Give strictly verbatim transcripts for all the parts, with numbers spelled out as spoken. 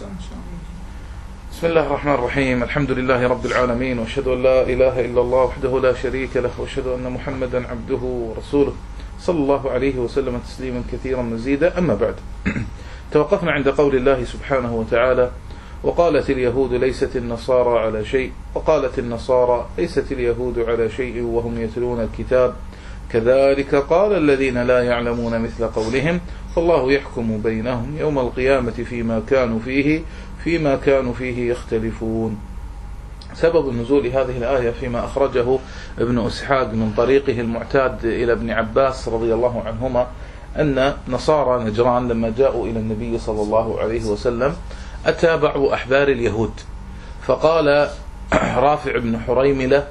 بسم الله الرحمن الرحيم. الحمد لله رب العالمين، واشهد ان لا اله الا الله وحده لا شريك له، واشهد ان محمدا عبده ورسوله صلى الله عليه وسلم تسليما كثيرا مزيدا. اما بعد، توقفنا عند قول الله سبحانه وتعالى: وقالت اليهود ليست النصارى على شيء، وقالت النصارى ليست اليهود على شيء وهم يتلون الكتاب، كذلك قال الذين لا يعلمون مثل قولهم، فالله يحكم بينهم يوم القيامة فيما كانوا فيه فيما كانوا فيه يختلفون. سبب نزول هذه الآية فيما أخرجه ابن إسحاق من طريقه المعتاد إلى ابن عباس رضي الله عنهما أن نصارى نجران لما جاءوا إلى النبي صلى الله عليه وسلم أتى بعض أحبار اليهود، فقال رافع بن حريملة: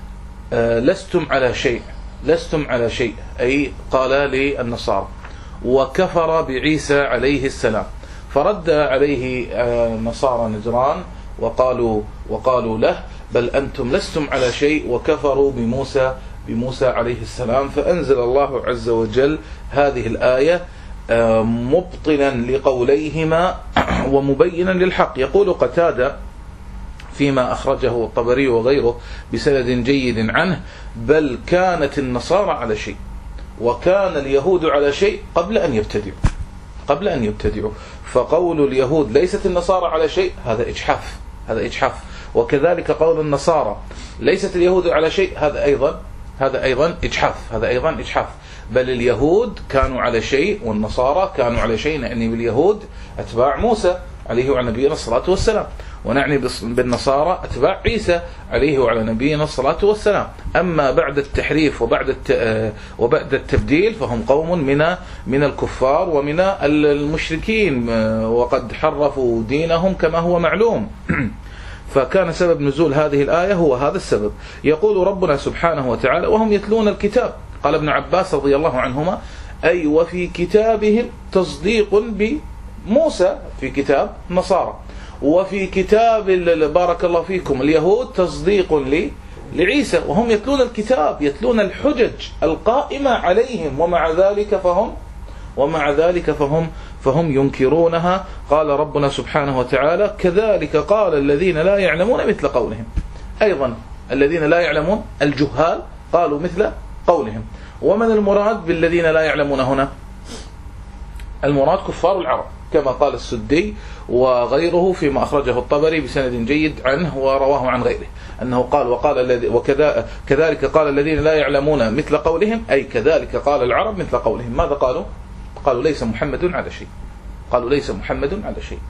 لستم على شيء، لستم على شيء، أي قال للنصارى، وكفر بعيسى عليه السلام. فرد عليه نصارى نجران وقالوا وقالوا له: بل أنتم لستم على شيء، وكفروا بموسى بموسى عليه السلام. فأنزل الله عز وجل هذه الآية مبطلا لقوليهما ومبينا للحق. يقول قتادة فيما أخرجه الطبري وغيره بسند جيد عنه: بل كانت النصارى على شيء، وكان اليهود على شيء قبل أن يبتدعوا قبل أن يبتدعوا فقول اليهود ليست النصارى على شيء هذا إجحاف هذا إجحاف وكذلك قول النصارى ليست اليهود على شيء هذا أيضا هذا أيضا إجحاف هذا أيضا إجحاف بل اليهود كانوا على شيء والنصارى كانوا على شيء، يعني باليهود أتباع موسى عليه وعلى نبينا الصلاة والسلام، ونعني بالنصارى أتباع عيسى عليه وعلى نبينا الصلاة والسلام. أما بعد التحريف وبعد وبعد التبديل فهم قوم من من الكفار ومن المشركين، وقد حرفوا دينهم كما هو معلوم. فكان سبب نزول هذه الآية هو هذا السبب. يقول ربنا سبحانه وتعالى: وهم يتلون الكتاب. قال ابن عباس رضي الله عنهما: أي وفي كتابهم تصديق بموسى، في كتاب نصارى، وفي كتاب بارك الله فيكم اليهود تصديق لعيسى، وهم يتلون الكتاب، يتلون الحجج القائمة عليهم، ومع ذلك فهم ومع ذلك فهم فهم ينكرونها. قال ربنا سبحانه وتعالى: كذلك قال الذين لا يعلمون مثل قولهم. أيضا الذين لا يعلمون الجهال قالوا مثل قولهم. ومن المراد بالذين لا يعلمون هنا؟ المراد كفار العرب، كما قال السدي وغيره فيما أخرجه الطبري بسند جيد عنه ورواه عن غيره أنه قال: وقال الذي وكذا كذلك قال الذين لا يعلمون مثل قولهم، أي كذلك قال العرب مثل قولهم. ماذا قالوا؟ قالوا ليس محمد على شيء قالوا ليس محمد على شيء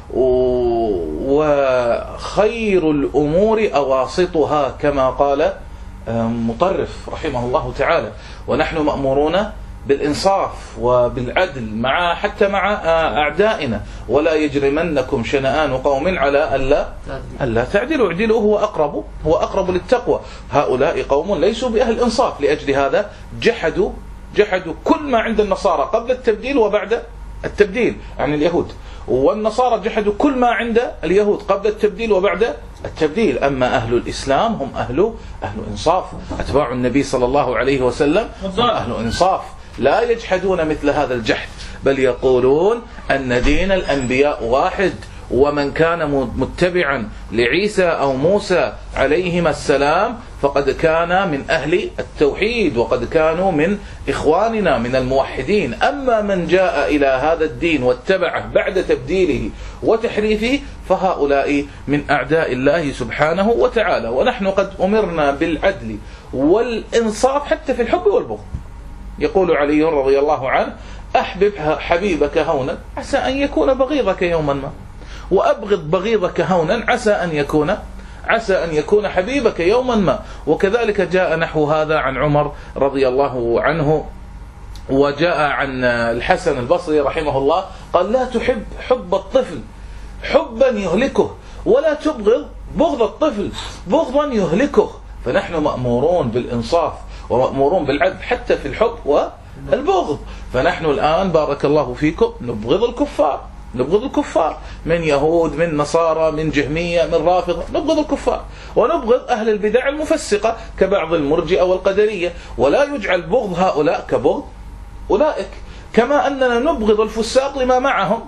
وخير الأمور أواسطها، كما قال مطرف رحمه الله تعالى: ونحن مأمورون بالإنصاف وبالعدل مع حتى مع أعدائنا، ولا يجرمنكم شنآن قوم على ألا ألا تعدلوا، اعدلوا هو أقرب هو أقرب للتقوى. هؤلاء قوم ليسوا بأهل إنصاف، لأجل هذا جحدوا جحدوا كل ما عند النصارى قبل التبديل وبعد التبديل عن اليهود، والنصارى جحدوا كل ما عند اليهود قبل التبديل وبعد التبديل. أما أهل الإسلام هم أهل أهل إنصاف، أتباع النبي صلى الله عليه وسلم هم أهل إنصاف، لا يجحدون مثل هذا الجحد، بل يقولون أن دين الأنبياء واحد، ومن كان متبعا لعيسى أو موسى عليهما السلام فقد كان من أهل التوحيد، وقد كانوا من إخواننا من الموحدين. أما من جاء إلى هذا الدين واتبعه بعد تبديله وتحريفه فهؤلاء من أعداء الله سبحانه وتعالى. ونحن قد أمرنا بالعدل والإنصاف حتى في الحب والبغض. يقول علي رضي الله عنه: أحبب حبيبك هونا عسى أن يكون بغيضك يوما ما، وأبغض بغيضك هونا عسى أن يكون عسى أن يكون حبيبك يوما ما. وكذلك جاء نحو هذا عن عمر رضي الله عنه، وجاء عن الحسن البصري رحمه الله قال: لا تحب حب الطفل حبا يهلكه، ولا تبغض بغض الطفل بغضا يهلكه. فنحن مأمورون بالإنصاف ومأمورون بالعدل حتى في الحب والبغض. فنحن الآن بارك الله فيكم نبغض الكفار نبغض الكفار من يهود، من نصارى، من جهمية، من رافضة، نبغض الكفار، ونبغض أهل البدع المفسقة كبعض المرجئة والقدرية، ولا يجعل بغض هؤلاء كبغض أولئك. كما أننا نبغض الفساق لما معهم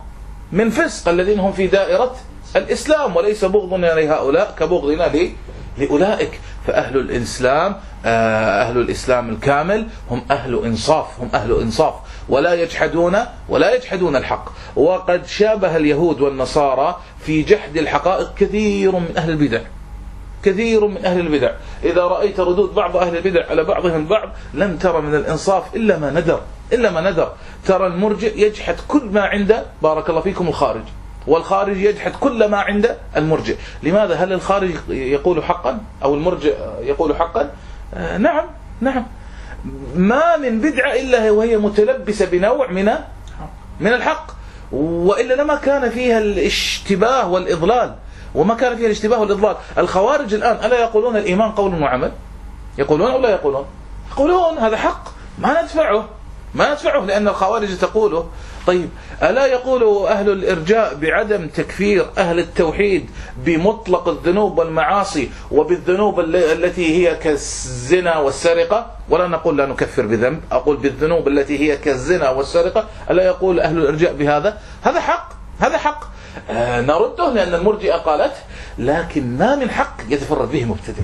من فسق الذين هم في دائرة الإسلام، وليس بغضنا لهؤلاء كبغضنا لأولئك. فأهل الإسلام أهل الإسلام الكامل هم أهل إنصاف، هم أهل إنصاف ولا يجحدون ولا يجحدون الحق. وقد شابه اليهود والنصارى في جحد الحقائق كثير من أهل البدع، كثير من أهل البدع. إذا رأيت ردود بعض أهل البدع على بعضهم البعض لم ترى من الإنصاف إلا ما ندر، إلا ما ندر. ترى المرجئ يجحد كل ما عنده بارك الله فيكم الخارج، والخارج يجحد كل ما عند المرجئ. لماذا؟ هل الخارج يقول حقا أو المرجئ يقول حقا؟ آه نعم نعم. ما من بدعة إلا وهي متلبسة بنوع من من الحق، وإلا لما كان فيها الاشتباه والإضلال، وما كان فيها الاشتباه والإضلال. الخوارج الآن ألا يقولون الإيمان قول وعمل؟ يقولون أو لا يقولون؟ يقولون هذا حق ما ندفعه، ما ندفعه لأن الخوارج تقوله. طيب ألا يقول أهل الإرجاء بعدم تكفير أهل التوحيد بمطلق الذنوب والمعاصي وبالذنوب التي هي كالزنا والسرقة؟ ولا نقول لا نكفر بذنب، أقول بالذنوب التي هي كالزنا والسرقة. ألا يقول أهل الإرجاء بهذا؟ هذا حق، هذا حق. آه نرده لأن المرجئة قالت، لكن ما من حق يتفرد به مبتدع،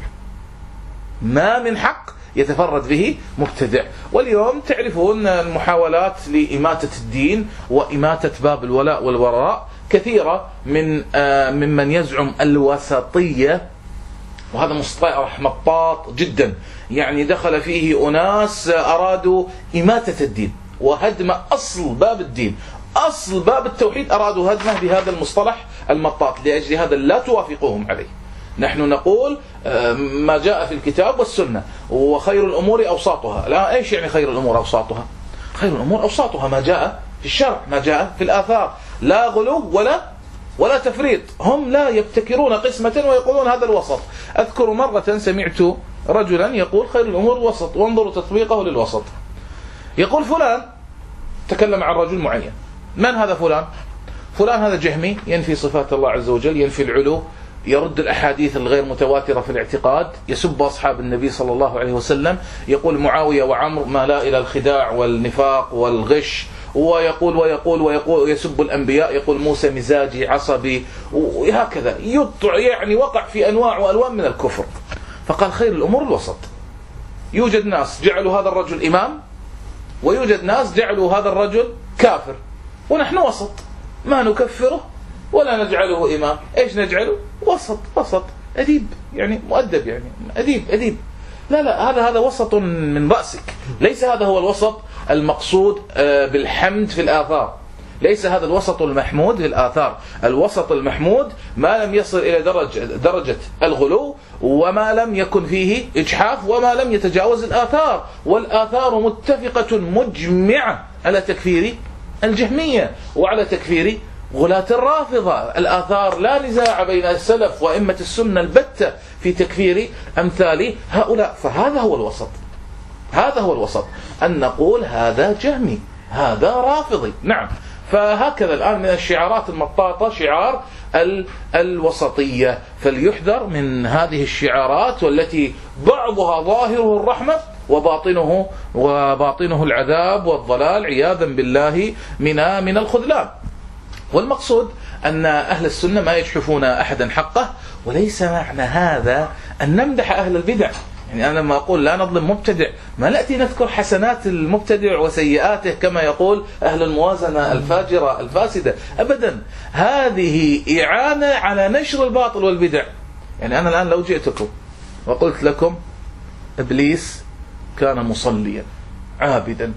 ما من حق يتفرد به مبتدع. واليوم تعرفون المحاولات لإماتة الدين وإماتة باب الولاء والبراء كثيرة من آه ممن يزعم الوسطية، وهذا مصطلح مطاط جدا، يعني دخل فيه أناس أرادوا إماتة الدين وهدم أصل باب الدين، أصل باب التوحيد أرادوا هدمه بهذا المصطلح المطاط. لأجل هذا لا توافقوهم عليه. نحن نقول ما جاء في الكتاب والسنة، وخير الأمور أوساطها. لا، إيش يعني خير الأمور أوساطها؟ خير الأمور أوساطها ما جاء في الشرع، ما جاء في الآثار، لا غلو ولا ولا تفريط. هم لا يبتكرون قسمة ويقولون هذا الوسط. أذكر مرة سمعت رجلا يقول خير الأمور وسط، وانظروا تطبيقه للوسط. يقول فلان تكلم عن رجل معين. من هذا فلان؟ فلان هذا جهمي، ينفي صفات الله عز وجل، ينفي العلو، يرد الأحاديث الغير متواترة في الاعتقاد، يسب أصحاب النبي صلى الله عليه وسلم، يقول معاوية وعمر ما لا إلى الخداع والنفاق والغش، ويقول ويقول ويقول يسب الأنبياء، يقول موسى مزاجي عصبي، وهكذا يطع، يعني وقع في أنواع وألوان من الكفر. فقال خير الأمور الوسط. يوجد ناس جعلوا هذا الرجل إمام، ويوجد ناس جعلوا هذا الرجل كافر، ونحن وسط، ما نكفره ولا نجعله إمام. إيش نجعله؟ وسط، وسط أديب، يعني مؤدب، يعني أديب أديب. لا لا، هذا هذا وسط من رأسك. ليس هذا هو الوسط المقصود بالحمد في الآثار، ليس هذا الوسط المحمود في الآثار. الوسط المحمود ما لم يصل إلى درجة درجة الغلو، وما لم يكن فيه إجحاف، وما لم يتجاوز الآثار. والآثار متفقة مجمعة على تكفير الجهمية وعلى تكفير غلاة الرافضة. الآثار لا نزاع بين السلف وأئمة السنة البتة في تكفير أمثال هؤلاء. فهذا هو الوسط، هذا هو الوسط، أن نقول هذا جهمي، هذا رافضي. نعم. فهكذا الآن من الشعارات المطاطة شعار الوسطية، فليحذر من هذه الشعارات، والتي بعضها ظاهره الرحمة وباطنه وباطنه العذاب والضلال عياذا بالله من من الخذلان. والمقصود أن أهل السنة ما يجحفون أحدا حقه، وليس معنى هذا أن نمدح أهل البدع. يعني أنا لما أقول لا نظلم مبتدع، ما نأتي نذكر حسنات المبتدع وسيئاته كما يقول أهل الموازنة الفاجرة الفاسدة، أبدا. هذه إعانة على نشر الباطل والبدع. يعني أنا الآن لو جئتكم وقلت لكم إبليس كان مصليا عابدا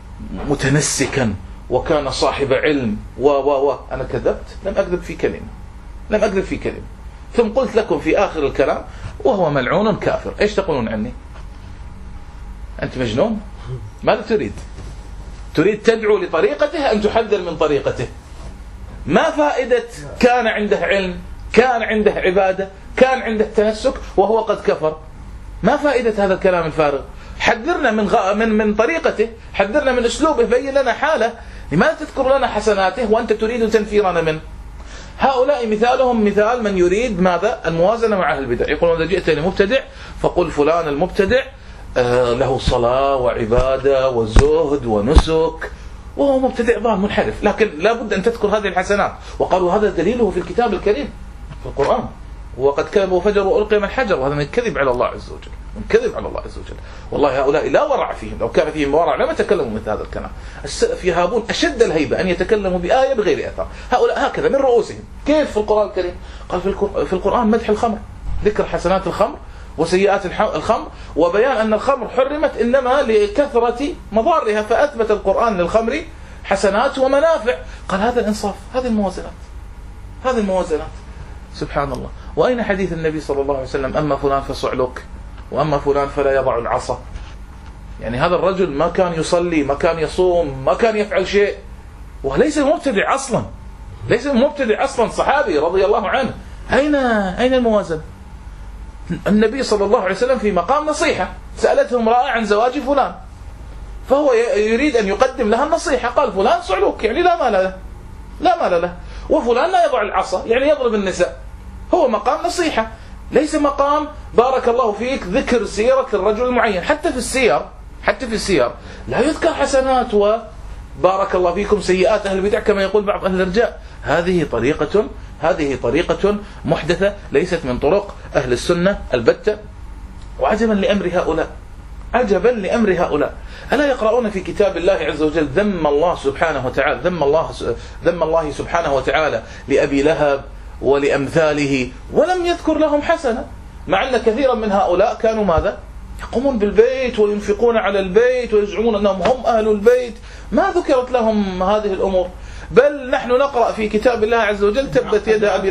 متنسكا وكان صاحب علم و و و أنا كذبت؟ لم أكذب في كلمة، لم أكذب في كلمة. ثم قلت لكم في آخر الكلام وهو ملعون كافر، إيش تقولون عني؟ أنت مجنون؟ ماذا تريد؟ تريد تدعو لطريقته أم تحذر من طريقته؟ ما فائدة كان عنده علم، كان عنده عبادة، كان عنده تنسك وهو قد كفر؟ ما فائدة هذا الكلام الفارغ؟ حذرنا من غ... من من طريقته، حذرنا من أسلوبه، بين لنا حاله. لماذا تذكر لنا حسناته وأنت تريد تنفيرنا منه؟ هؤلاء مثالهم مثال من يريد ماذا؟ الموازنة مع أهل البدع. يقولون إذا جئت لمبتدع فقل فلان المبتدع له صلاة وعبادة وزهد ونسك، وهو مبتدع ضال منحرف، لكن لا بد أن تذكر هذه الحسنات. وقالوا هذا دليله في الكتاب الكريم في القرآن، وقد كذبوا وفجروا وألقي من الحجر، وهذا من الكذب على الله عز وجل، من كذب على الله عز وجل. والله هؤلاء لا ورع فيهم، لو كان فيهم ورع لما تكلموا مثل هذا الكلام. السلف يهابون أشد الهيبة أن يتكلموا بآية بغير أثر. هؤلاء هكذا من رؤوسهم. كيف في القرآن الكريم؟ قال في القرآن مدح الخمر، ذكر حسنات الخمر وسيئات الخمر، وبيان أن الخمر حرمت إنما لكثرة مضارها، فأثبت القرآن للخمر حسنات ومنافع. قال هذا الإنصاف، هذه الموازنات، هذه الموازنات. سبحان الله. وأين حديث النبي صلى الله عليه وسلم أما فلان فصعلك وأما فلان فلا يضع العصا؟ يعني هذا الرجل ما كان يصلي، ما كان يصوم، ما كان يفعل شيء، وليس مبتدع أصلا، ليس مبتدع أصلا، صحابي رضي الله عنه. أين أين الموازنة؟ النبي صلى الله عليه وسلم في مقام نصيحة، سألته امرأة عن زواج فلان، فهو يريد أن يقدم لها النصيحة، قال فلان صعلوك يعني لا مال له، لا مال له، وفلان لا يضع العصا يعني يضرب النساء. هو مقام نصيحة، ليس مقام بارك الله فيك ذكر سيرة الرجل المعين. حتى في السير، حتى في السير لا يذكر حسنات وبارك الله فيكم سيئات أهل البدع كما يقول بعض أهل الرجاء. هذه طريقة هذه طريقة محدثة، ليست من طرق أهل السنة البتة. وعجبا لأمر هؤلاء، عجبا لأمر هؤلاء، ألا يقرؤون في كتاب الله عز وجل ذم الله سبحانه وتعالى، ذم الله ذم الله سبحانه وتعالى لأبي لهب ولأمثاله، ولم يذكر لهم حسنة، مع أن كثيرا من هؤلاء كانوا ماذا؟ يقومون بالبيت وينفقون على البيت ويزعمون أنهم هم أهل البيت. ما ذكرت لهم هذه الأمور، بل نحن نقرأ في كتاب الله عز وجل تبت يد أبي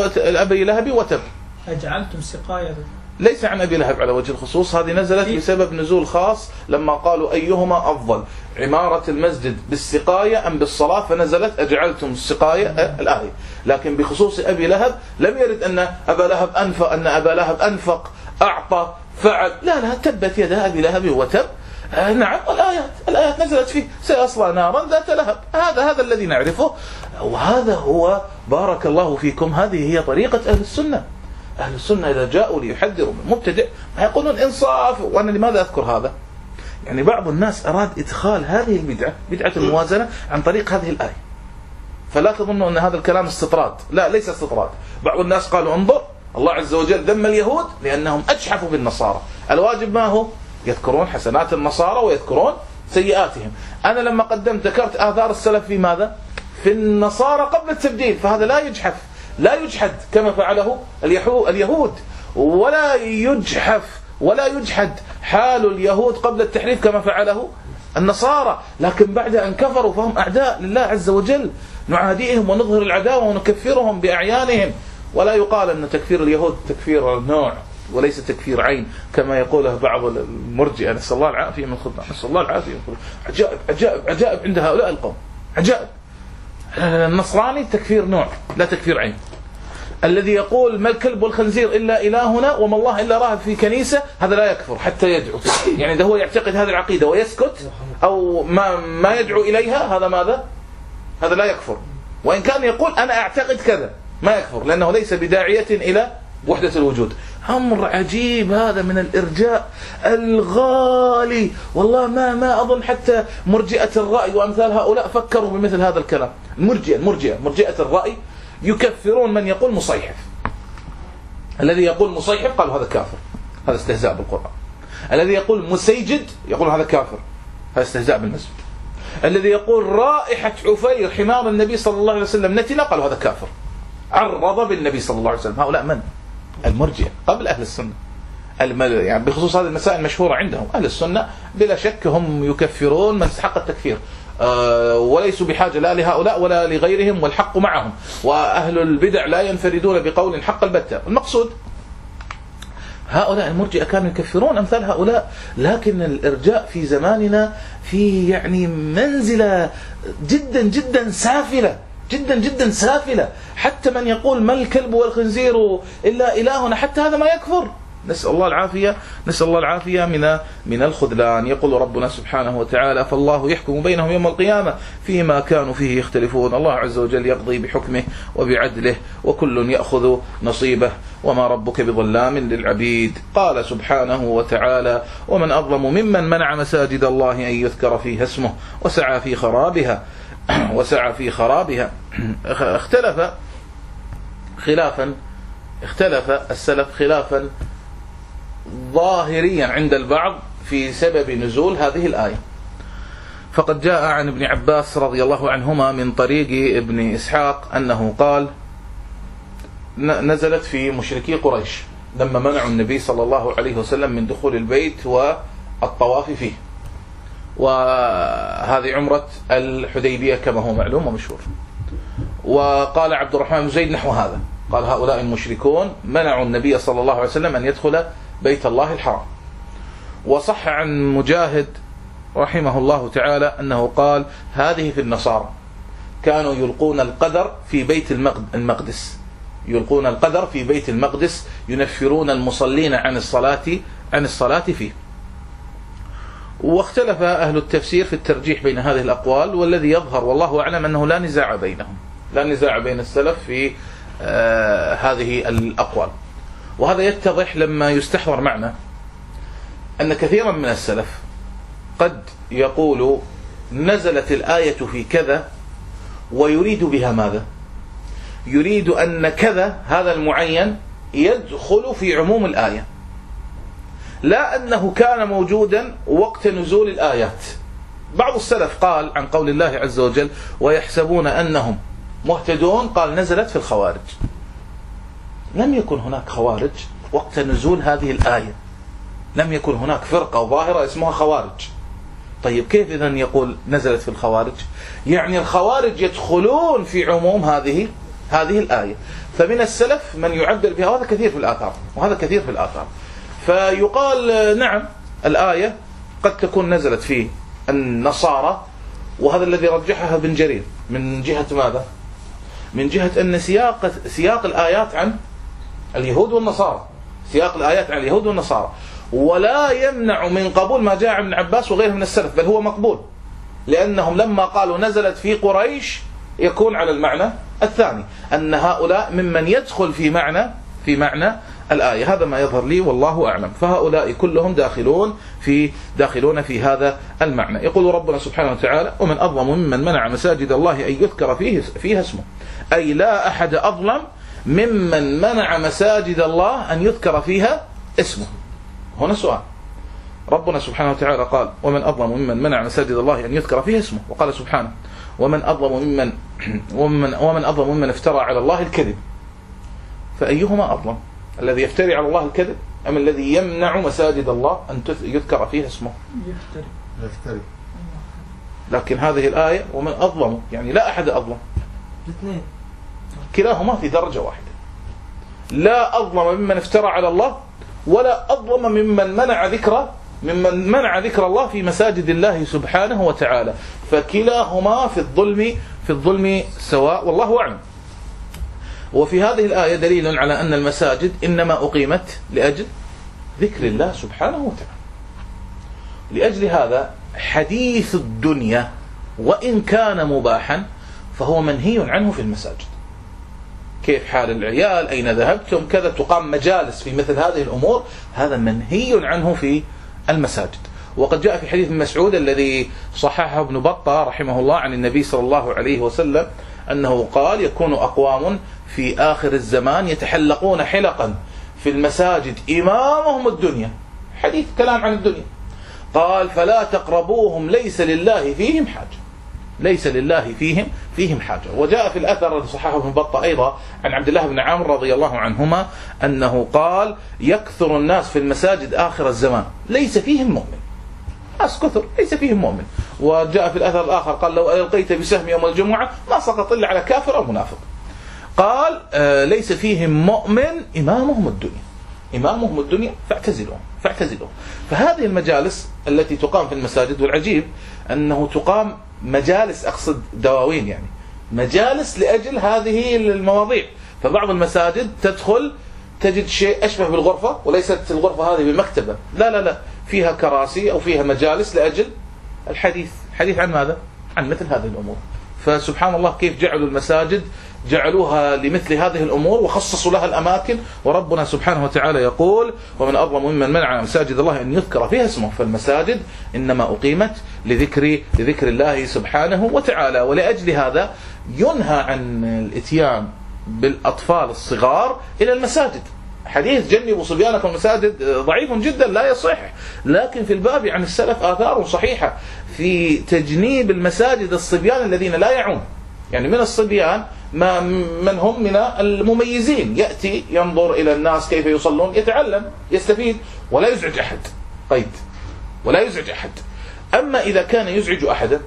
لهب وتب. أجعلتم سقاية، ليس عن أبي لهب على وجه الخصوص، هذه نزلت بسبب نزول خاص لما قالوا أيهما أفضل، عمارة المسجد بالسقاية أم بالصلاة، فنزلت أجعلتم السقاية الآية. لكن بخصوص أبي لهب لم يرد أن أبا لهب أنفق، أن أبا لهب أنفق أعطى فعل، لا لا، تبت يد أبي لهب وتب. آه نعم، الآيات الآيات نزلت فيه سيصلى نارا ذات لهب، هذا هذا الذي نعرفه، وهذا هو بارك الله فيكم. هذه هي طريقة أهل السنة. أهل السنة إذا جاءوا ليحذروا من مبتدع ما يقولون إنصاف. وأنا لماذا أذكر هذا؟ يعني بعض الناس أراد إدخال هذه البدعة، بدعة الموازنة، عن طريق هذه الآية، فلا تظنوا أن هذا الكلام استطراد، لا، ليس استطراد. بعض الناس قالوا انظر، الله عز وجل ذم اليهود لأنهم أجحفوا بالنصارى، الواجب ما هو؟ يذكرون حسنات النصارى ويذكرون سيئاتهم. أنا لما قدمت ذكرت آثار السلف في ماذا؟ في النصارى قبل التبديل، فهذا لا يجحف، لا يجحد كما فعله اليهود، ولا يجحف ولا يجحد حال اليهود قبل التحريف كما فعله النصارى. لكن بعد أن كفروا فهم أعداء لله عز وجل، نعاديهم ونظهر العداوة ونكفرهم بأعيانهم. ولا يقال أن تكفير اليهود تكفير نوع وليس تكفير عين كما يقوله بعض المرجئة، نسأل الله العافية من الخطأ، نسأل الله العافية من الخطأ. عجائب عجائب عجائب عند هؤلاء القوم، عجائب. النصراني تكفير نوع لا تكفير عين. الذي يقول ما الكلب والخنزير إلا إلهنا وما الله إلا راهب في كنيسة، هذا لا يكفر حتى يدعو. يعني إذا هو يعتقد هذه العقيدة ويسكت أو ما ما يدعو إليها، هذا ماذا؟ هذا لا يكفر. وإن كان يقول أنا أعتقد كذا ما يكفر، لأنه ليس بداعية إلى وحدة الوجود. أمر عجيب هذا من الإرجاء الغالي. والله ما ما أظن حتى مرجئة الرأي وأمثال هؤلاء فكروا بمثل هذا الكلام. المرجئة المرجئة مرجئة الرأي يكفرون من يقول مصيحف. الذي يقول مصيحف قالوا هذا كافر، هذا استهزاء بالقرآن. الذي يقول مسيجد يقول هذا كافر، هذا استهزاء بالمسجد. الذي يقول رائحة عفير حمار النبي صلى الله عليه وسلم نتنة قالوا هذا كافر، عرض بالنبي صلى الله عليه وسلم. هؤلاء من؟ المرجئة قبل أهل السنة. يعني بخصوص هذه المسائل المشهورة عندهم أهل السنة بلا شك هم يكفرون من استحق التكفير، أه وليسوا بحاجة لا لهؤلاء ولا لغيرهم، والحق معهم. وأهل البدع لا ينفردون بقول حق البتة. المقصود هؤلاء المرجئة كانوا يكفرون أمثال هؤلاء، لكن الإرجاء في زماننا في يعني منزلة جدا جدا سافلة، جدا جدا سافلة. حتى من يقول ما الكلب والخنزير إلا إلهنا، حتى هذا ما يكفر، نسأل الله العافية نسأل الله العافية من من الخذلان. يقول ربنا سبحانه وتعالى: فالله يحكم بينهم يوم القيامة فيما كانوا فيه يختلفون. الله عز وجل يقضي بحكمه وبعدله وكل يأخذ نصيبه وما ربك بظلام للعبيد. قال سبحانه وتعالى: ومن أظلم ممن منع مساجد الله أن يذكر فيها اسمه وسعى في خرابها وسعى في خرابها. اختلف خلافا اختلف السلف خلافا ظاهريا عند البعض في سبب نزول هذه الآية. فقد جاء عن ابن عباس رضي الله عنهما من طريق ابن إسحاق أنه قال: نزلت في مشركي قريش لما منعوا النبي صلى الله عليه وسلم من دخول البيت والطواف فيه، وهذه عمرة الحديبية كما هو معلوم ومشهور. وقال عبد الرحمن بن زيد نحو هذا، قال: هؤلاء المشركون منعوا النبي صلى الله عليه وسلم أن يدخل بيت الله الحرام. وصح عن مجاهد رحمه الله تعالى أنه قال: هذه في النصارى كانوا يلقون القدر في بيت المقدس يلقون القدر في بيت المقدس ينفرون المصلين عن الصلاة عن الصلاة فيه. واختلف أهل التفسير في الترجيح بين هذه الأقوال، والذي يظهر والله أعلم أنه لا نزاع بينهم لا نزاع بين السلف في آه هذه الأقوال. وهذا يتضح لما يستحضر معنا أن كثيرا من السلف قد يقول نزلت الآية في كذا ويريد بها ماذا؟ يريد أن كذا هذا المعين يدخل في عموم الآية، لا أنه كان موجودا وقت نزول الآيات. بعض السلف قال عن قول الله عز وجل: ويحسبون أنهم مهتدون، قال نزلت في الخوارج. لم يكن هناك خوارج وقت نزول هذه الآية، لم يكن هناك فرقة ظاهرة اسمها خوارج. طيب كيف إذن يقول نزلت في الخوارج؟ يعني الخوارج يدخلون في عموم هذه هذه الآية. فمن السلف من يعبر بها، وهذا كثير في الآثار وهذا كثير في الآثار فيقال نعم الآية قد تكون نزلت في النصارى، وهذا الذي رجحها ابن جرير من جهة ماذا؟ من جهة أن سياق سياق الآيات عن اليهود والنصارى، سياق الآيات عن اليهود والنصارى، ولا يمنع من قبول ما جاء عن ابن عباس وغيره من السلف، بل هو مقبول، لأنهم لما قالوا نزلت في قريش يكون على المعنى الثاني، أن هؤلاء ممن يدخل في معنى في معنى الآية. هذا ما يظهر لي والله أعلم. فهؤلاء كلهم داخلون في داخلون في هذا المعنى. يقول ربنا سبحانه وتعالى: ومن أظلم ممن منع مساجد الله أن يذكر فيه فيها اسمه. أي لا أحد أظلم ممن منع مساجد الله أن يذكر فيها اسمه. هنا سؤال. ربنا سبحانه وتعالى قال: ومن أظلم ممن منع مساجد الله أن يذكر فيها اسمه، وقال سبحانه: ومن أظلم ممن ومن ومن أظلم ممن افترى على الله الكذب. فأيهما أظلم؟ الذي يفتري على الله الكذب أم الذي يمنع مساجد الله أن يذكر فيها اسمه؟ يفتري يفتري. لكن هذه الآية ومن أظلم، يعني لا أحد أظلم، الاثنين كلاهما في درجة واحدة. لا أظلم ممن افترى على الله، ولا أظلم ممن منع ذكر ممن منع ذكر الله في مساجد الله سبحانه وتعالى. فكلاهما في الظلم في الظلم سواء والله أعلم. وفي هذه الآية دليل على أن المساجد إنما أقيمت لأجل ذكر الله سبحانه وتعالى. لأجل هذا حديث الدنيا وإن كان مباحا فهو منهي عنه في المساجد. كيف حال العيال، أين ذهبتم، كذا، تقام مجالس في مثل هذه الأمور، هذا منهي عنه في المساجد. وقد جاء في حديث ابن مسعود الذي صححه ابن بطة رحمه الله عن النبي صلى الله عليه وسلم أنه قال: يكون أقوام في آخر الزمان يتحلقون حلقا في المساجد إمامهم الدنيا. حديث كلام عن الدنيا. قال: فلا تقربوهم ليس لله فيهم حاجة ليس لله فيهم فيهم حاجة. وجاء في الأثر الذي صححه ابن بطة أيضا عن عبد الله بن عمرو رضي الله عنهما أنه قال: يكثر الناس في المساجد آخر الزمان ليس فيهم مؤمن. ناس كثر ليس فيهم مؤمن. وجاء في الأثر الآخر قال: لو ألقيت بسهم يوم الجمعة ما سقط إلا على كافر أو منافق. قال: آه ليس فيهم مؤمن إمامهم الدنيا إمامهم الدنيا فاعتزلوهم فاعتزلوهم. فهذه المجالس التي تقام في المساجد، والعجيب أنه تقام مجالس، أقصد دواوين، يعني مجالس لأجل هذه المواضيع. فبعض المساجد تدخل تجد شيء أشبه بالغرفة وليست الغرفة هذه بمكتبة، لا لا لا، فيها كراسي أو فيها مجالس لأجل الحديث. الحديث عن ماذا؟ عن مثل هذه الأمور. فسبحان الله كيف جعلوا المساجد جعلوها لمثل هذه الأمور وخصصوا لها الأماكن. وربنا سبحانه وتعالى يقول: ومن أظلم ممن منع مساجد الله أن يذكر فيها اسمه. فالمساجد إنما أقيمت لذكر لذكر الله سبحانه وتعالى. ولأجل هذا ينهى عن الإتيان بالأطفال الصغار إلى المساجد. حديث جنبوا صبيانكم المساجد ضعيف جدا لا يصح، لكن في الباب عن السلف آثار صحيحة في تجنيب المساجد الصبيان الذين لا يعون. يعني من الصبيان ما من هم من المميزين، يأتي ينظر إلى الناس كيف يصلون، يتعلم يستفيد ولا يزعج أحد، قيد ولا يزعج أحد. أما إذا كان يزعج أحدا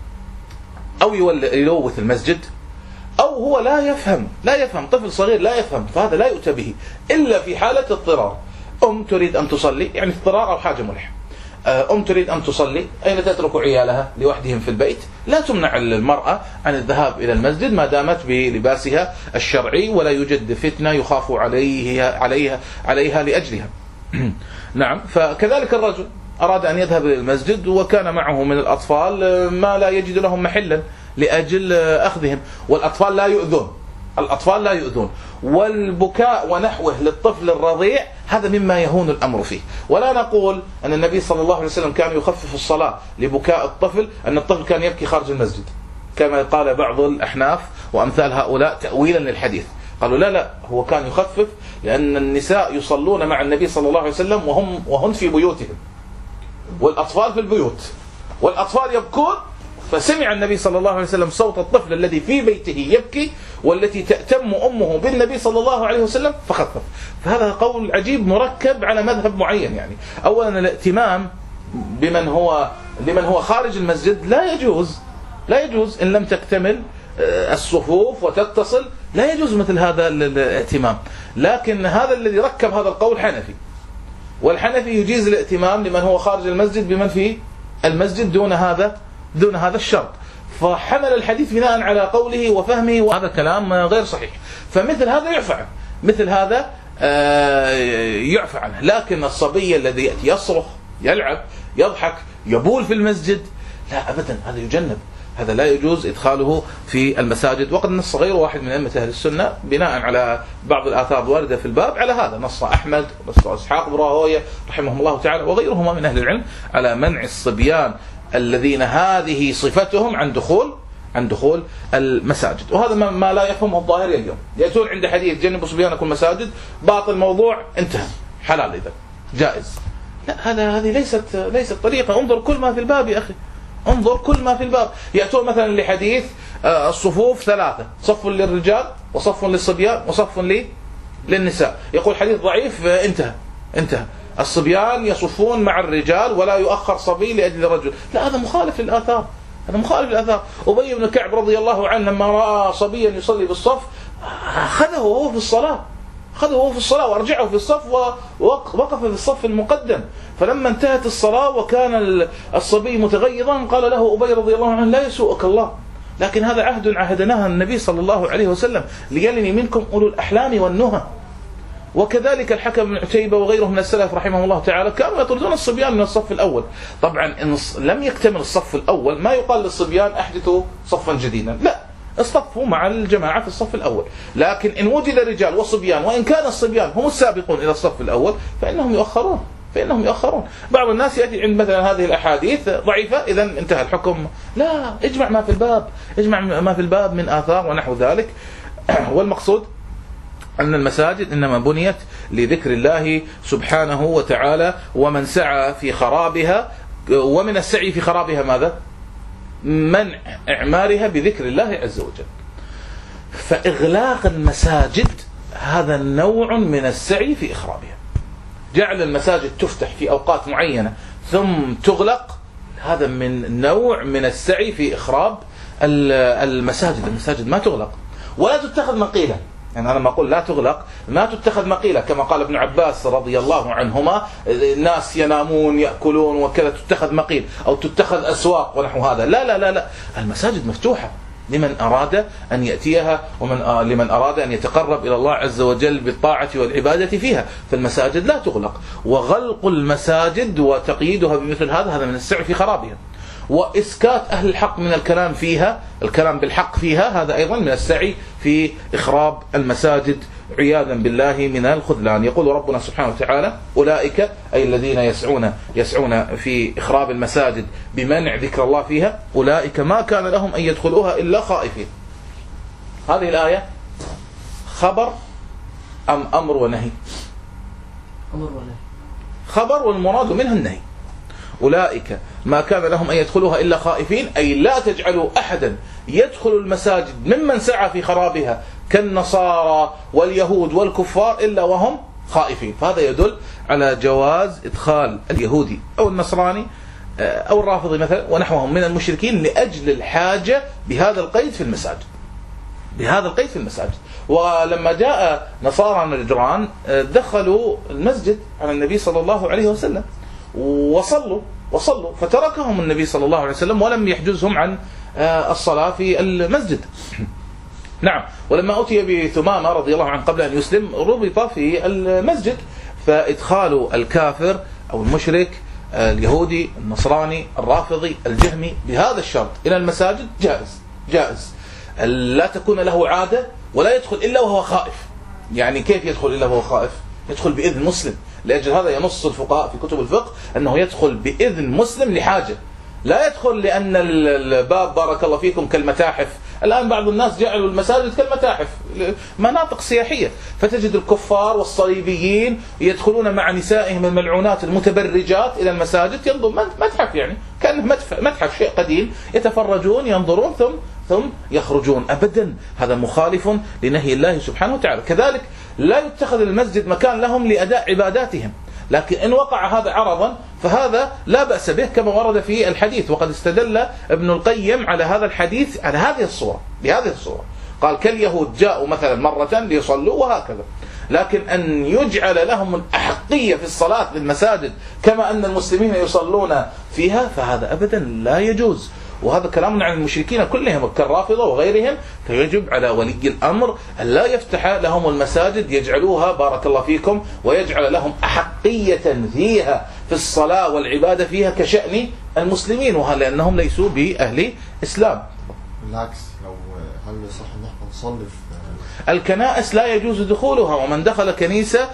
أو يلوث المسجد أو هو لا يفهم لا يفهم طفل صغير لا يفهم، فهذا لا يؤتى به إلا في حالة اضطرار. أم تريد أن تصلي، يعني اضطرار أو حاجة ملحة، أم تريد أن تصلي، أين تترك عيالها لوحدهم في البيت؟ لا تمنع المرأة عن الذهاب إلى المسجد ما دامت بلباسها الشرعي ولا يوجد فتنة يخاف عليها عليها عليها لأجلها. نعم. فكذلك الرجل أراد أن يذهب إلى المسجد وكان معه من الأطفال ما لا يجد لهم محلا لأجل أخذهم، والأطفال لا يؤذون، الأطفال لا يؤذون، والبكاء ونحوه للطفل الرضيع هذا مما يهون الأمر فيه. ولا نقول أن النبي صلى الله عليه وسلم كان يخفف الصلاة لبكاء الطفل، أن الطفل كان يبكي خارج المسجد كما قال بعض الأحناف وأمثال هؤلاء تأويلا للحديث. قالوا لا لا، هو كان يخفف لأن النساء يصلون مع النبي صلى الله عليه وسلم وهم وهن في بيوتهم، والأطفال في البيوت، والأطفال يبكون، فسمع النبي صلى الله عليه وسلم صوت الطفل الذي في بيته يبكي والتي تأتم أمه بالنبي صلى الله عليه وسلم فخفف. فهذا قول عجيب مركب على مذهب معين. يعني أولا الائتمام بمن هو لمن هو خارج المسجد لا يجوز، لا يجوز إن لم تكتمل الصفوف وتتصل، لا يجوز مثل هذا الائتمام. لكن هذا الذي ركب هذا القول حنفي، والحنفي يجيز الائتمام لمن هو خارج المسجد بمن في المسجد دون هذا دون هذا الشرط. فحمل الحديث بناء على قوله وفهمه، وهذا كلام غير صحيح. فمثل هذا يعفى عنه، مثل هذا يعفى عنه. لكن الصبي الذي يأتي يصرخ يلعب يضحك يبول في المسجد، لا أبدا، هذا يجنب، هذا لا يجوز إدخاله في المساجد. وقد نص غير واحد من أئمة أهل السنة بناء على بعض الآثار الواردة في الباب على هذا. نص أحمد ونص إسحاق بن راهويه رحمهم الله تعالى وغيرهما من أهل العلم على منع الصبيان الذين هذه صفتهم عن دخول عن دخول المساجد. وهذا ما لا يفهمه الظاهرية اليوم، يأتون عند حديث جنبوا صبيانكم المساجد، باطل الموضوع، انتهى، حلال إذا جائز. لا، هذا هذه ليست ليست طريقة. انظر كل ما في الباب يا أخي، انظر كل ما في الباب. يأتون مثلا لحديث الصفوف ثلاثة، صف للرجال وصف للصبيان وصف لي للنساء، يقول حديث ضعيف، انتهى انتهى الصبيان يصفون مع الرجال ولا يؤخر صبي لأجل الرجل. لا، هذا مخالف للآثار، هذا مخالف للآثار. أبي بن كعب رضي الله عنه لما رأى صبيا يصلي بالصف أخذه وهو في الصلاة أخذه وهو في الصلاة وأرجعه في الصف ووقف في الصف المقدم. فلما انتهت الصلاة وكان الصبي متغيظا قال له أبي رضي الله عنه: لا يسوءك الله، لكن هذا عهد عهدناه النبي صلى الله عليه وسلم ليلني منكم أولو الأحلام والنهى. وكذلك الحكم بن عتيبة وغيره من السلف رحمه الله تعالى كانوا يطردون الصبيان من الصف الأول. طبعا إن لم يكتمل الصف الأول ما يقال للصبيان أحدثوا صفا جديدا، لا، اصطفوا مع الجماعة في الصف الأول. لكن إن وجد رجال وصبيان وإن كان الصبيان هم السابقون إلى الصف الأول فإنهم يؤخرون فإنهم يؤخرون. بعض الناس يأتي عند مثلا هذه الأحاديث ضعيفة إذا انتهى الحكم، لا، اجمع ما في الباب، اجمع ما في الباب من آثار ونحو ذلك. والمقصود أن المساجد إنما بنيت لذكر الله سبحانه وتعالى، ومن سعى في خرابها، ومن السعي في خرابها ماذا؟ منع إعمارها بذكر الله عز وجل. فإغلاق المساجد هذا نوع من السعي في إخرابها. جعل المساجد تفتح في أوقات معينة ثم تغلق، هذا من نوع من السعي في إخراب المساجد. المساجد ما تغلق ولا تتخذ مقيلة. يعني أنا ما أقول لا تغلق، ما تتخذ مقيلة كما قال ابن عباس رضي الله عنهما: الناس ينامون يأكلون وكذا تتخذ مقيل، أو تتخذ أسواق ونحو هذا. لا لا لا لا، المساجد مفتوحة، لمن أراد أن يأتيها ومن لمن أراد أن يتقرب إلى الله عز وجل بالطاعة والعبادة فيها. فالمساجد لا تغلق، وغلق المساجد وتقييدها بمثل هذا هذا من السعي في خرابها، وإسكات أهل الحق من الكلام فيها، الكلام بالحق فيها، هذا أيضا من السعي في إخراب المساجد عياذا بالله من الخذلان. يقول ربنا سبحانه وتعالى: أولئك أي الذين يسعون يسعون في إخراب المساجد بمنع ذكر الله فيها، أولئك ما كان لهم أن يدخلوها إلا خائفين. هذه الآية خبر أم أمر ونهي؟ أمر ونهي. خبر والمراد منها النهي. أولئك ما كان لهم أن يدخلوها إلا خائفين، أي لا تجعلوا أحدا يدخل المساجد ممن سعى في خرابها كالنصارى واليهود والكفار إلا وهم خائفين. فهذا يدل على جواز إدخال اليهودي أو النصراني أو الرافضي مثلا ونحوهم من المشركين لأجل الحاجة بهذا القيد في المساجد، بهذا القيد في المساجد. ولما جاء نصارى نجران دخلوا المسجد على النبي صلى الله عليه وسلم وصلوا وصلوا فتركهم النبي صلى الله عليه وسلم ولم يحجزهم عن الصلاة في المسجد. نعم. ولما أتي بثمامة رضي الله عنه قبل أن يسلم ربط في المسجد، فإدخال الكافر أو المشرك اليهودي النصراني الرافضي الجهمي بهذا الشرط إلى المساجد جائز جائز لا تكون له عادة، ولا يدخل إلا وهو خائف. يعني كيف يدخل إلا وهو خائف؟ يدخل بإذن مسلم. لأجل هذا ينص الفقهاء في كتب الفقه أنه يدخل بإذن مسلم لحاجة، لا يدخل لأن الباب بارك الله فيكم كالمتاحف. الآن بعض الناس جعلوا المساجد كالمتاحف، مناطق سياحية، فتجد الكفار والصليبيين يدخلون مع نسائهم الملعونات المتبرجات إلى المساجد، ينظر متحف، يعني كأنه متحف شيء قديم، يتفرجون ينظرون ثم ثم يخرجون. أبدا، هذا مخالف لنهي الله سبحانه وتعالى. كذلك لا يتخذ المسجد مكان لهم لأداء عباداتهم، لكن إن وقع هذا عرضا فهذا لا بأس به كما ورد في الحديث. وقد استدل ابن القيم على هذا الحديث على هذه الصورة، بهذه الصورة قال: كاليهود جاءوا مثلا مرة ليصلوا وهكذا. لكن أن يجعل لهم الأحقية في الصلاة للمساجد كما أن المسلمين يصلون فيها فهذا أبدا لا يجوز. وهذا كلام عن المشركين كلهم كالرافضة وغيرهم. فيجب على ولي الأمر أن لا يفتح لهم المساجد يجعلوها بارك الله فيكم ويجعل لهم أحقية فيها في الصلاة والعبادة فيها كشأن المسلمين، وهذا لأنهم ليسوا بأهل إسلام. بالعكس، لو هل يصح ان احنا نصلي في الكنائس لا يجوز دخولها، ومن دخل كنيسة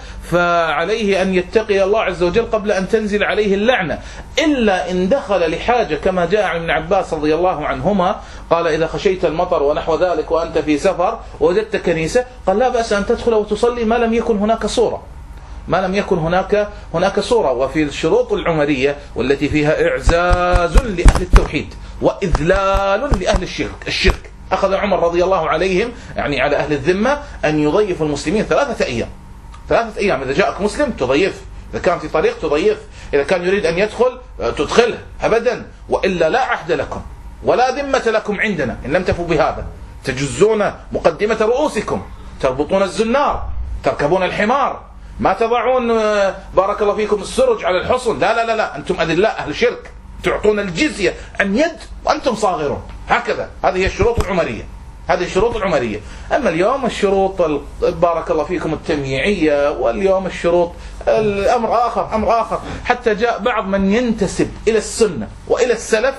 فعليه أن يتقي الله عز وجل قبل أن تنزل عليه اللعنة، إلا إن دخل لحاجة كما جاء عن ابن عباس رضي الله عنهما قال: إذا خشيت المطر ونحو ذلك وأنت في سفر ووجدت كنيسة قال لا بأس أن تدخل وتصلي ما لم يكن هناك صورة، ما لم يكن هناك هناك صورة. وفي الشروط العمرية والتي فيها إعزاز لأهل التوحيد وإذلال لأهل الشرك الشرك أخذ عمر رضي الله عليهم يعني على أهل الذمة أن يضيف المسلمين ثلاثة أيام ثلاثة أيام إذا جاءك مسلم تضيف، إذا كان في طريق تضيف، إذا كان يريد أن يدخل تدخله أبدا، وإلا لا عهد لكم ولا ذمة لكم عندنا إن لم تفوا بهذا. تجزون مقدمة رؤوسكم، تربطون الزنار، تركبون الحمار، ما تضعون بارك الله فيكم السرج على الحصن، لا لا لا لا، أنتم أذلاء أهل شرك، تعطون الجزية عن يد وأنتم صاغرون. هكذا، هذه هي الشروط العمرية، هذه الشروط العمرية. أما اليوم الشروط بارك الله فيكم التمييعية، واليوم الشروط الأمر آخر أمر آخر. حتى جاء بعض من ينتسب إلى السنة وإلى السلف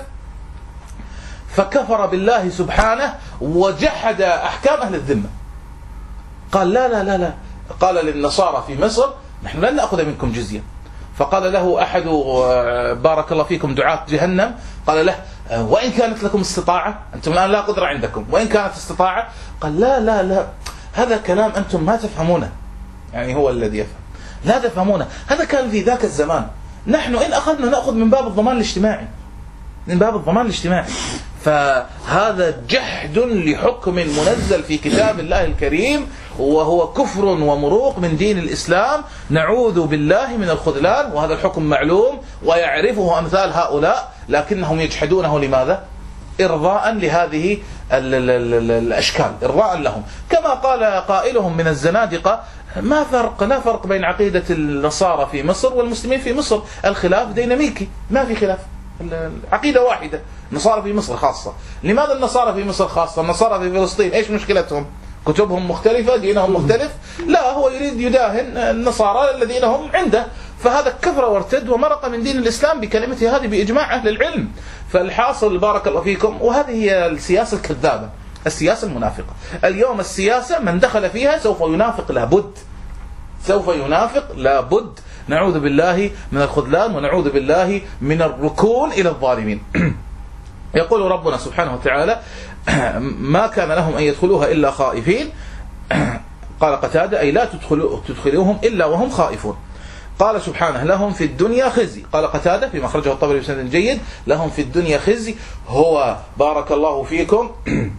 فكفر بالله سبحانه وجحد أحكام أهل الذمة، قال لا لا لا لا، قال للنصارى في مصر: نحن لن نأخذ منكم جزية. فقال له أحد بارك الله فيكم دعاة جهنم قال له: وإن كانت لكم استطاعة، أنتم الآن لا قدرة عندكم، وإن كانت استطاعة، قال لا لا لا، هذا كلام أنتم ما تفهمونه، يعني هو الذي يفهم، لا تفهمونه، هذا كان في ذاك الزمان، نحن إن أخذنا نأخذ من باب الضمان الاجتماعي، من باب الضمان الاجتماعي. فهذا جحد لحكم منزل في كتاب الله الكريم، وهو كفر ومروق من دين الإسلام، نعوذ بالله من الخذلان. وهذا الحكم معلوم ويعرفه أمثال هؤلاء، لكنهم يجحدونه. لماذا؟ إرضاء لهذه الأشكال، إرضاء لهم. كما قال قائلهم من الزنادقة: ما فرق لا فرق بين عقيدة النصارى في مصر والمسلمين في مصر، الخلاف ديناميكي، ما في خلاف، عقيدة واحدة. النصارى في مصر خاصة. لماذا النصارى في مصر خاصة؟ النصارى في فلسطين إيش مشكلتهم؟ كتبهم مختلفة، دينهم مختلف؟ لا، هو يريد يداهن النصارى الذين هم عنده، فهذا كفر وارتد ومرق من دين الإسلام بكلمته هذه بإجماع أهل العلم. فالحاصل بارك الله فيكم، وهذه هي السياسة الكذابة، السياسة المنافقة. اليوم السياسة من دخل فيها سوف ينافق لابد، سوف ينافق لابد. نعوذ بالله من الخذلان ونعوذ بالله من الركون إلى الظالمين. يقول ربنا سبحانه وتعالى: ما كان لهم أن يدخلوها إلا خائفين. قال قتادة: أي لا تدخلوهم إلا وهم خائفون. قال سبحانه: لهم في الدنيا خزي. قال قتادة فيما أخرجه الطبري بسند جيد: لهم في الدنيا خزي هو بارك الله فيكم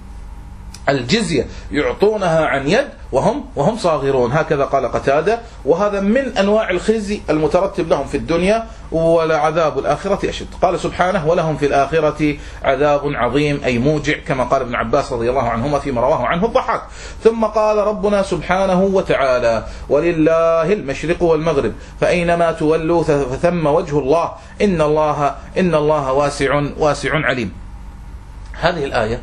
الجزية يعطونها عن يد وهم وهم صاغرون. هكذا قال قتادة، وهذا من أنواع الخزي المترتب لهم في الدنيا، ولعذاب الآخرة أشد. قال سبحانه: ولهم في الآخرة عذاب عظيم، أي موجع، كما قال ابن عباس رضي الله عنهما فيما رواه عنه الضحاك. ثم قال ربنا سبحانه وتعالى: ولله المشرق والمغرب فأينما تولوا فثم وجه الله إن الله إن الله واسع واسع عليم. هذه الآية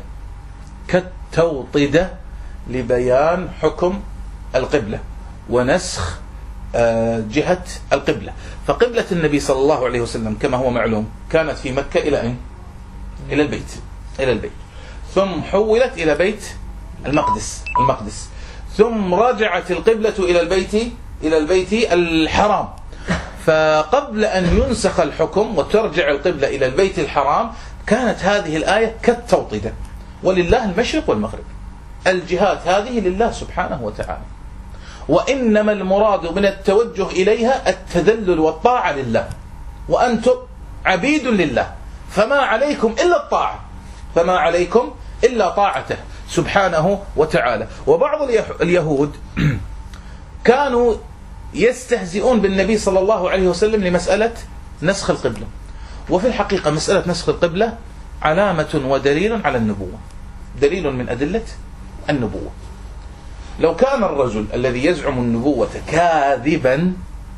كالتوطدة لبيان حكم القبلة ونسخ جهة القبلة. فقبلة النبي صلى الله عليه وسلم كما هو معلوم كانت في مكة إلى أين؟ إلى البيت إلى البيت ثم حولت إلى بيت المقدس المقدس ثم رجعت القبلة إلى البيت إلى البيت الحرام. فقبل أن ينسخ الحكم وترجع القبلة إلى البيت الحرام كانت هذه الآية كالتوطدة. ولله المشرق والمغرب، الجهات هذه لله سبحانه وتعالى، وإنما المراد من التوجه إليها التذلل والطاعة لله، وأنتم عبيد لله، فما عليكم إلا الطاعة، فما عليكم إلا طاعته سبحانه وتعالى. وبعض اليهود كانوا يستهزئون بالنبي صلى الله عليه وسلم لمسألة نسخ القبلة. وفي الحقيقة مسألة نسخ القبلة علامة ودليل على النبوة، دليل من أدلة النبوة. لو كان الرجل الذي يزعم النبوة كاذبا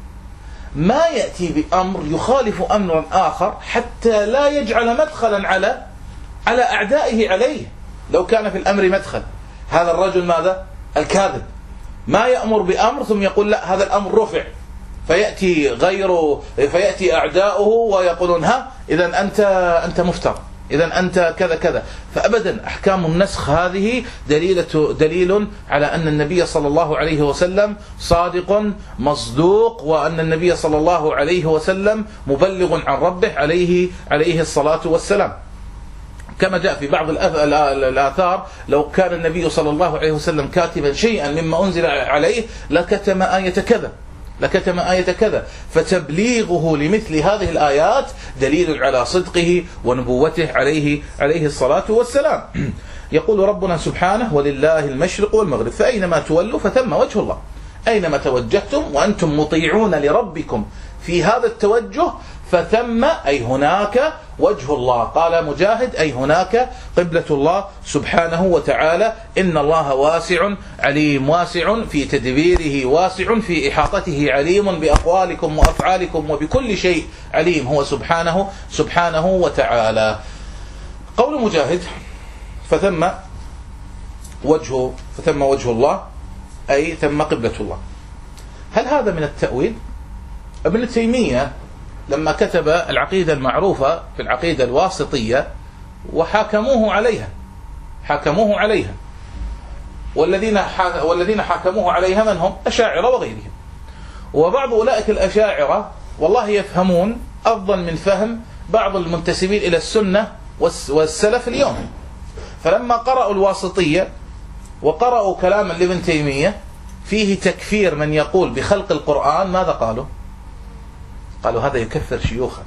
ما يأتي بأمر يخالف أمرا آخر حتى لا يجعل مدخلا على على أعدائه عليه. لو كان في الأمر مدخل، هذا الرجل ماذا؟ الكاذب، ما يأمر بأمر ثم يقول لا هذا الأمر رفع، فيأتي غيره فيأتي أعداؤه ويقولون ها إذن أنت أنت مفتر، إذن أنت كذا كذا. فأبدا أحكام النسخ هذه دليلة دليل على أن النبي صلى الله عليه وسلم صادق مصدوق، وأن النبي صلى الله عليه وسلم مبلغ عن ربه عليه عليه الصلاة والسلام. كما جاء في بعض الآثار لو كان النبي صلى الله عليه وسلم كاتبا شيئا مما أنزل عليه لكتم آية كذا لكتم آية كذا. فتبليغه لمثل هذه الآيات دليل على صدقه ونبوته عليه عليه الصلاة والسلام. يقول ربنا سبحانه: ولله المشرق والمغرب فأينما تولوا فثم وجه الله. أينما توجهتم وأنتم مطيعون لربكم في هذا التوجه فثم أي هناك وجه الله. قال مجاهد: أي هناك قبلة الله سبحانه وتعالى. إن الله واسع عليم، واسع في تدبيره، واسع في إحاطته، عليم بأقوالكم وأفعالكم وبكل شيء عليم هو سبحانه سبحانه وتعالى. قول مجاهد: فثم وجه فثم وجه الله أي ثم قبلة الله. هل هذا من التأويل؟ ابن تيمية لما كتب العقيدة المعروفة في العقيدة الواسطية وحاكموه عليها حاكموه عليها والذين والذين حاكموه عليها من هم؟ أشاعرة وغيرهم. وبعض أولئك الأشاعرة والله يفهمون أفضل من فهم بعض المنتسبين إلى السنة والسلف اليوم. فلما قرأوا الواسطية وقرأوا كلاما لابن تيمية فيه تكفير من يقول بخلق القرآن، ماذا قالوا؟ قالوا هذا يكفر شيوخا.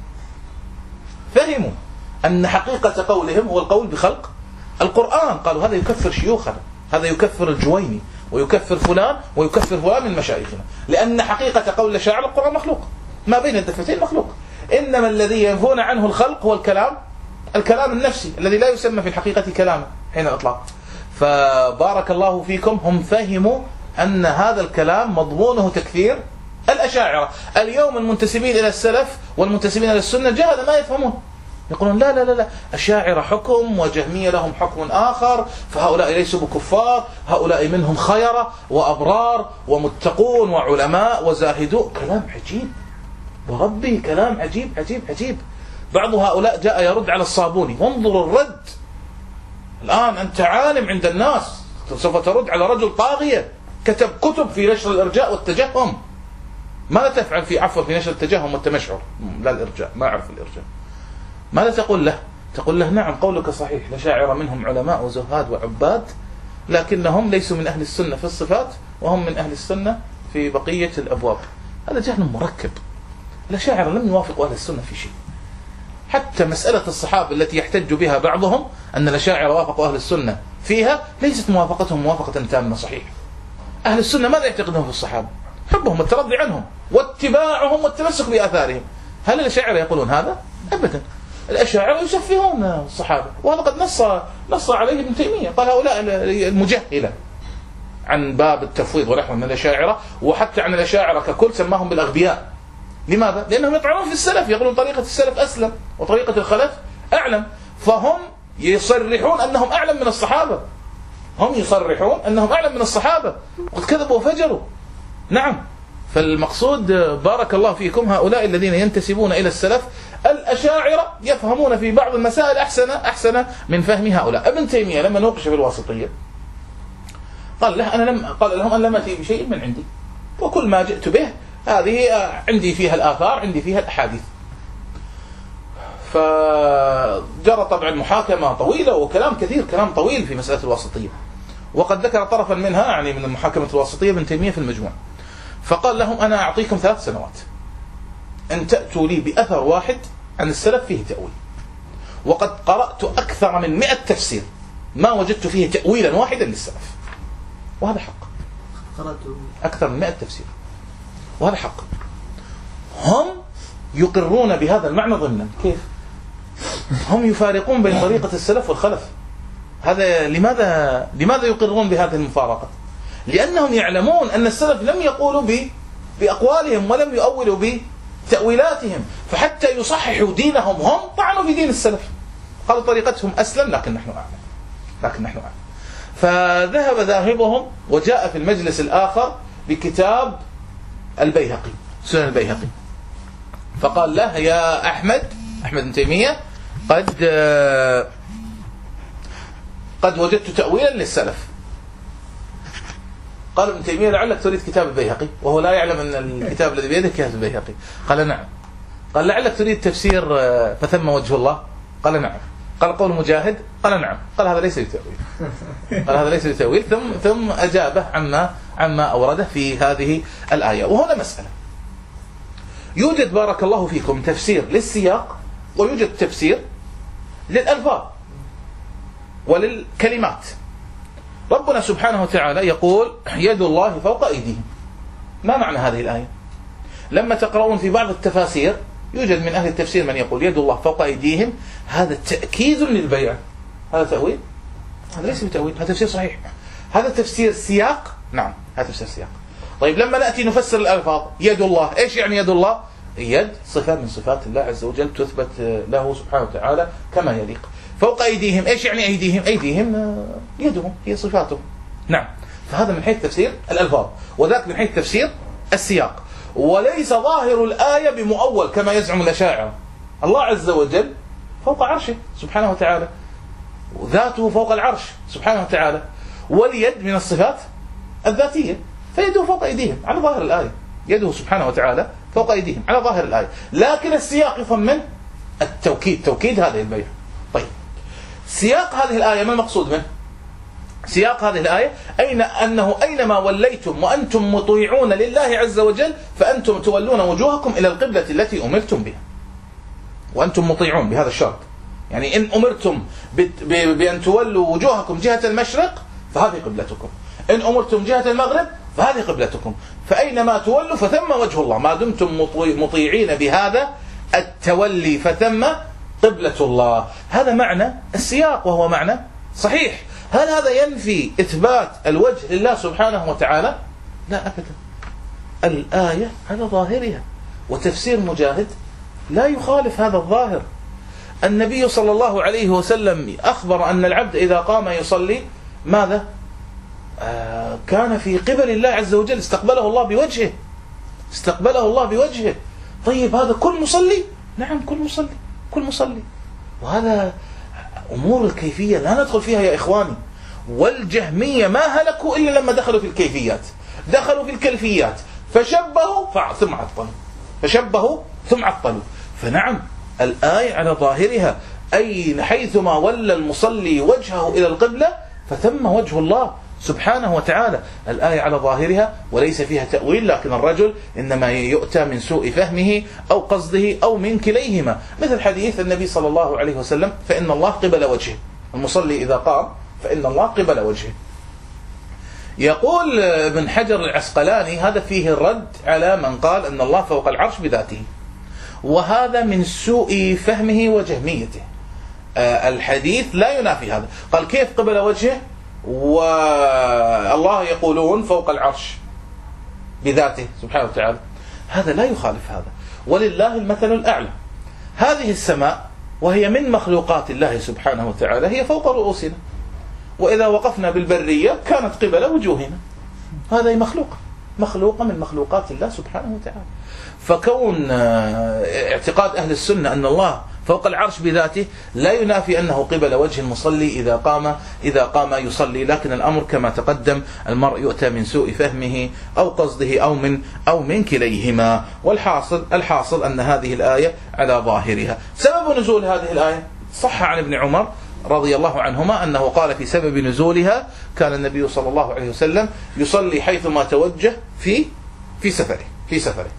فهموا أن حقيقة قولهم هو القول بخلق القرآن. قالوا هذا يكفر شيوخنا، هذا يكفر الجويني ويكفر فلان ويكفر فلان من مشايخنا، لأن حقيقة قول الشاعر القرآن مخلوق، ما بين الدفتين مخلوق. إنما الذي ينفون عنه الخلق هو الكلام الكلام النفسي الذي لا يسمى في الحقيقة كلاما حين الإطلاق. فبارك الله فيكم هم فهموا أن هذا الكلام مضمونه تكفير الأشاعرة اليوم المنتسبين إلى السلف والمنتسبين إلى السنة جهل ما يفهمون، يقولون لا لا لا لا أشاعرة حكم وجهمية لهم حكم آخر، فهؤلاء ليسوا بكفار، هؤلاء منهم خيرة وأبرار ومتقون وعلماء وزاهدون. كلام عجيب وربي، كلام عجيب عجيب عجيب. بعض هؤلاء جاء يرد على الصابوني، وانظروا الرد. الآن أنت عالم عند الناس، سوف ترد على رجل طاغية كتب كتب في نشر الإرجاء والتجهم. ماذا تفعل في عفوا في نشر التجهم والتمشعر؟ لا الإرجاء، ما أعرف الإرجاء. ماذا تقول له؟ تقول له نعم قولك صحيح، الأشاعرة منهم علماء وزهاد وعباد، لكنهم ليسوا من أهل السنة في الصفات، وهم من أهل السنة في بقية الأبواب. هذا جهل مركب. الأشاعرة لم يوافقوا أهل السنة في شيء. حتى مسألة الصحابة التي يحتج بها بعضهم أن الأشاعرة وافقوا أهل السنة فيها، ليست موافقتهم موافقة تامة صحيحة. أهل السنة ماذا يعتقدون في الصحابة؟ حبهم والترضي عنهم واتباعهم والتمسك بآثارهم. هل الأشاعرة يقولون هذا؟ أبدا. الأشاعرة يسفهون الصحابة، وهذا قد نص نص عليه ابن تيمية، قال هؤلاء المجهلة عن باب التفويض ونحو من الأشاعرة، وحتى عن الأشاعرة ككل سماهم بالأغبياء. لماذا؟ لأنهم يطعنون في السلف، يقولون طريقة السلف أسلم وطريقة الخلف أعلم، فهم يصرحون أنهم أعلم من الصحابة، هم يصرحون أنهم أعلم من الصحابة، وقد كذبوا وفجروا. نعم. فالمقصود بارك الله فيكم هؤلاء الذين ينتسبون إلى السلف الأشاعرة يفهمون في بعض المسائل أحسن أحسن من فهم هؤلاء. ابن تيمية لما نوقش في الواسطية قال له أنا لم قال لهم أنا لم أتي بشيء من عندي، وكل ما جئت به هذه عندي فيها الآثار، عندي فيها الأحاديث. فجرى طبعا محاكمة طويلة وكلام كثير، كلام طويل في مسألة الواسطية، وقد ذكر طرفا منها يعني من محاكمة الواسطية ابن تيمية في المجموع. فقال لهم أنا أعطيكم ثلاث سنوات أن تأتوا لي بأثر واحد عن السلف فيه تأويل، وقد قرأت أكثر من مئة تفسير ما وجدت فيه تأويلا واحدا للسلف، وهذا حق. قرأت أكثر من مئة تفسير، وهذا حق. هم يقرون بهذا المعنى ضمنا. كيف؟ هم يفارقون بين طريقة السلف والخلف. هذا لماذا لماذا يقرون بهذه المفارقة؟ لأنهم يعلمون أن السلف لم يقولوا بأقوالهم ولم يؤولوا بتأويلاتهم، فحتى يصححوا دينهم هم طعنوا في دين السلف، قالوا طريقتهم أسلم لكن نحن أعلم، لكن نحن أعلم. فذهب ذاهبهم وجاء في المجلس الآخر بكتاب البيهقي، سنن البيهقي، فقال له يا أحمد أحمد بن تيمية قد قد وجدت تأويلا للسلف. قال ابن تيمية لعلك تريد كتاب البيهقي، وهو لا يعلم أن الكتاب الذي بيده كتاب البيهقي. قال نعم. قال لعلك تريد تفسير فثم وجه الله. قال نعم. قال قول مجاهد. قال نعم. قال هذا ليس بتأويل. قال هذا ليس بتأويل. ثم ثم أجابه عما عما أورده في هذه الآية. وهنا مسألة، يوجد بارك الله فيكم تفسير للسياق، ويوجد تفسير للألفاظ وللكلمات. ربنا سبحانه وتعالى يقول يد الله فوق أيديهم. ما معنى هذه الآية؟ لما تقرؤون في بعض التفاسير يوجد من أهل التفسير من يقول يد الله فوق أيديهم هذا تأكيد للبيع. هذا تأويل؟ هذا ليس بتأويل، هذا تفسير صحيح. هذا تفسير سياق؟ نعم هذا تفسير سياق. طيب لما نأتي نفسر الألفاظ، يد الله إيش يعني يد الله؟ يد صفة من صفات الله عز وجل تثبت له سبحانه وتعالى كما يليق. فوق أيديهم إيش يعني أيديهم؟ أيديهم يدهم هي صفاتهم. نعم. فهذا من حيث تفسير الألفاظ، وذاك من حيث تفسير السياق. وليس ظاهر الآية بمؤول كما يزعم الأشاعرة. الله عز وجل فوق عرشه سبحانه وتعالى، وذاته فوق العرش سبحانه وتعالى، واليد من الصفات الذاتية، فيده فوق أيديهم على ظاهر الآية، يده سبحانه وتعالى فوق أيديهم على ظاهر الآية. لكن السياق يضمن التوكيد، توكيد هذه البيع. طيب سياق هذه الآية ما المقصود منه؟ سياق هذه الآية أين أنه أينما وليتم وأنتم مطيعون لله عز وجل فأنتم تولون وجوهكم إلى القبلة التي أمرتم بها، وأنتم مطيعون بهذا الشرط. يعني إن أمرتم بأن تولوا وجوهكم جهة المشرق فهذه قبلتكم، إن أمرتم جهة المغرب فهذه قبلتكم، فأينما تولوا فثم وجه الله، ما دمتم مطيعين بهذا التولي فثم قبلة الله. هذا معنى السياق وهو معنى صحيح. هل هذا ينفي إثبات الوجه لله سبحانه وتعالى؟ لا أبدا. الآية على ظاهرها، وتفسير مجاهد لا يخالف هذا الظاهر. النبي صلى الله عليه وسلم أخبر أن العبد إذا قام يصلي ماذا؟ آه كان في قبل الله عز وجل، استقبله الله بوجهه، استقبله الله بوجهه. طيب هذا كل مصلي؟ نعم كل مصلي، كل مصلي. وهذا أمور الكيفية لا ندخل فيها يا إخواني. والجهمية ما هلكوا إلا لما دخلوا في الكيفيات، دخلوا في الكيفيات فشبهوا ثم عطلوا، فشبهوا ثم عطلوا. فنعم الآية على ظاهرها، أي حيثما ولى المصلي وجهه إلى القبلة فتم وجه الله سبحانه وتعالى. الآية على ظاهرها وليس فيها تأويل، لكن الرجل إنما يؤتى من سوء فهمه أو قصده أو من كليهما، مثل حديث النبي صلى الله عليه وسلم فإن الله قبل وجهه، المصلي إذا قام فإن الله قبل وجهه. يقول ابن حجر العسقلاني هذا فيه الرد على من قال أن الله فوق العرش بذاته، وهذا من سوء فهمه وجهميته. الحديث لا ينافي هذا. قال كيف قبل وجهه والله يقولون فوق العرش بذاته سبحانه وتعالى؟ هذا لا يخالف هذا، ولله المثل الأعلى. هذه السماء وهي من مخلوقات الله سبحانه وتعالى هي فوق رؤوسنا، وإذا وقفنا بالبرية كانت قبل وجوهنا. هذه مخلوقة مخلوقة من مخلوقات الله سبحانه وتعالى. فكون اعتقاد أهل السنة أن الله فوق العرش بذاته لا ينافي أنه قبل وجه المصلي إذا قام إذا قام يصلي، لكن الأمر كما تقدم المرء يؤتى من سوء فهمه أو قصده أو من أو من كليهما. والحاصل الحاصل أن هذه الآية على ظاهرها. سبب نزول هذه الآية صح عن ابن عمر رضي الله عنهما أنه قال في سبب نزولها كان النبي صلى الله عليه وسلم يصلي حيثما توجه في في سفره في سفره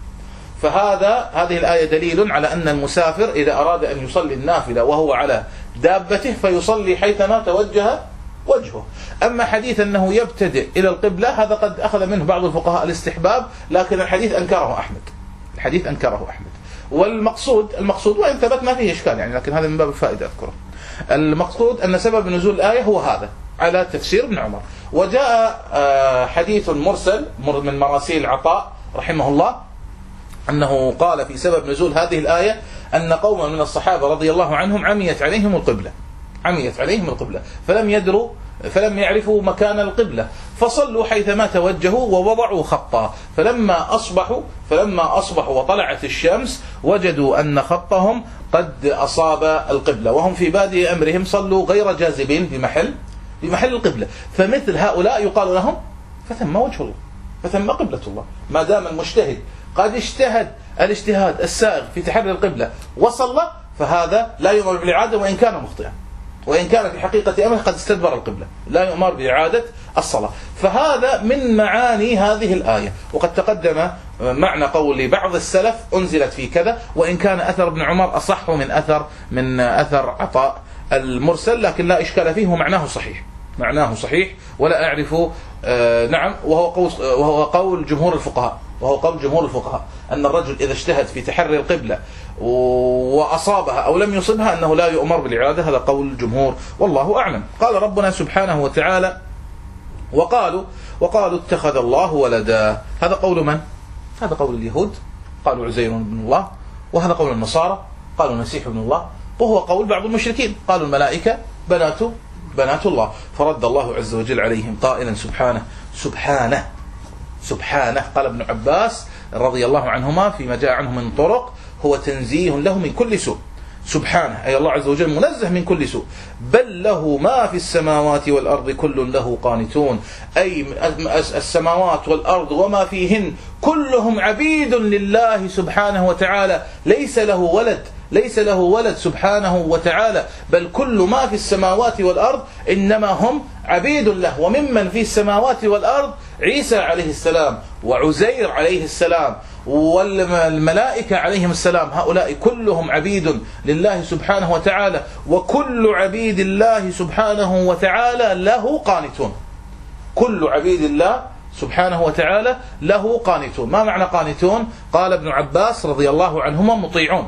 فهذا هذه الآية دليل على أن المسافر إذا أراد أن يصلي النافلة وهو على دابته فيصلي حيثما توجه وجهه. أما حديث أنه يبتدئ إلى القبلة هذا قد أخذ منه بعض الفقهاء الاستحباب، لكن الحديث أنكره أحمد الحديث أنكره أحمد والمقصود المقصود وإن ثبت ما فيه إشكال يعني، لكن هذا من باب الفائدة أذكره. المقصود أن سبب نزول الآية هو هذا على تفسير ابن عمر. وجاء حديث مرسل من مراسيل عطاء رحمه الله أنه قال في سبب نزول هذه الآية أن قوما من الصحابة رضي الله عنهم عميت عليهم القبلة عميت عليهم القبلة فلم يدروا فلم يعرفوا مكان القبلة فصلوا حيثما توجهوا ووضعوا خطا، فلما أصبحوا فلما أصبحوا وطلعت الشمس وجدوا أن خطهم قد أصاب القبلة، وهم في بادئ أمرهم صلوا غير جاذبين بمحل بمحل القبلة. فمثل هؤلاء يقال لهم فثم وجه الله، فثم قبلة الله. ما دام المجتهد قد اجتهد الاجتهاد السائغ في تحري القبلة وصلى فهذا لا يؤمر بالإعادة وإن كان مخطئا، وإن كان في حقيقة أمره قد استدبر القبلة، لا يؤمر بإعادة الصلاة. فهذا من معاني هذه الآية. وقد تقدم معنى قول بعض السلف أنزلت في كذا، وإن كان أثر ابن عمر أصح من أثر من أثر عطاء المرسل، لكن لا إشكال فيه ومعناه صحيح معناه صحيح ولا أعرف آه نعم وهو قول وهو قول جمهور الفقهاء وهو قول جمهور الفقهاء أن الرجل إذا اجتهد في تحري القبلة وأصابها أو لم يصبها أنه لا يؤمر بالإعادة. هذا قول الجمهور والله أعلم. قال ربنا سبحانه وتعالى وقالوا وقالوا اتخذ الله ولدا. هذا قول من؟ هذا قول اليهود، قالوا عزير بن الله، وهذا قول النصارى قالوا المسيح ابن الله، وهو قول بعض المشركين قالوا الملائكة بنات بنات الله. فرد الله عز وجل عليهم قائلا سبحانه سبحانه سبحانه. قال ابن عباس رضي الله عنهما فيما جاء عنه من طرق هو تنزيه له من كل سوء. سبحانه أي الله عز وجل منزه من كل سوء. بل له ما في السماوات والأرض كل له قانتون، أي السماوات والأرض وما فيهن كلهم عبيد لله سبحانه وتعالى، ليس له ولد ليس له ولد سبحانه وتعالى، بل كل ما في السماوات والأرض إنما هم عبيد له. وممن في السماوات والأرض عيسى عليه السلام وعزير عليه السلام والملائكة عليهم السلام، هؤلاء كلهم عبيد لله سبحانه وتعالى، وكل عبيد الله سبحانه وتعالى له قانتون. كل عبيد الله سبحانه وتعالى له قانتون. ما معنى قانتون؟ قال ابن عباس رضي الله عنهما مطيعون.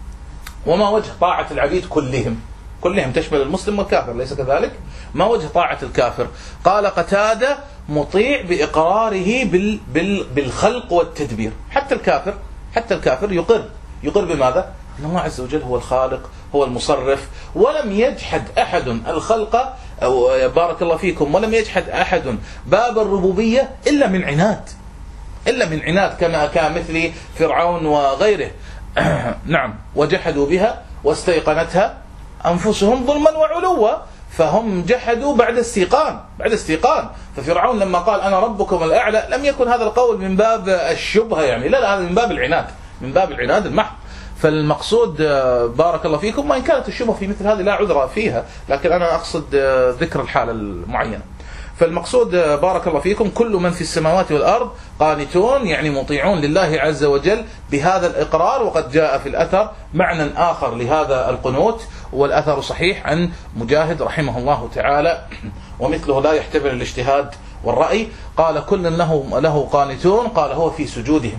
وما وجه طاعة العبيد كلهم؟ كلهم تشمل المسلم والكافر، ليس كذلك؟ ما وجه طاعة الكافر؟ قال قتادة مطيع بإقراره بال بال بالخلق والتدبير. حتى الكافر حتى الكافر يقر يقر بماذا؟ أن الله عز وجل هو الخالق هو المصرف، ولم يجحد أحد الخلق أو بارك الله فيكم ولم يجحد أحد باب الربوبية إلا من عناد إلا من عناد كما كان مثل فرعون وغيره. نعم، وجحدوا بها واستيقنتها أنفسهم ظلما وعلوا، فهم جحدوا بعد استيقان بعد استيقان ففرعون لما قال أنا ربكم الأعلى لم يكن هذا القول من باب الشبهة، يعني لا لا هذا من باب العناد من باب العناد المحض. فالمقصود بارك الله فيكم، وإن كانت الشبهة في مثل هذه لا عذر فيها، لكن أنا أقصد ذكر الحالة المعينة. فالمقصود بارك الله فيكم كل من في السماوات والأرض قانتون، يعني مطيعون لله عز وجل بهذا الإقرار. وقد جاء في الأثر معنى آخر لهذا القنوت، والأثر صحيح عن مجاهد رحمه الله تعالى، ومثله لا يحتمل الاجتهاد والرأي. قال كل له له قانتون، قال هو في سجودهم.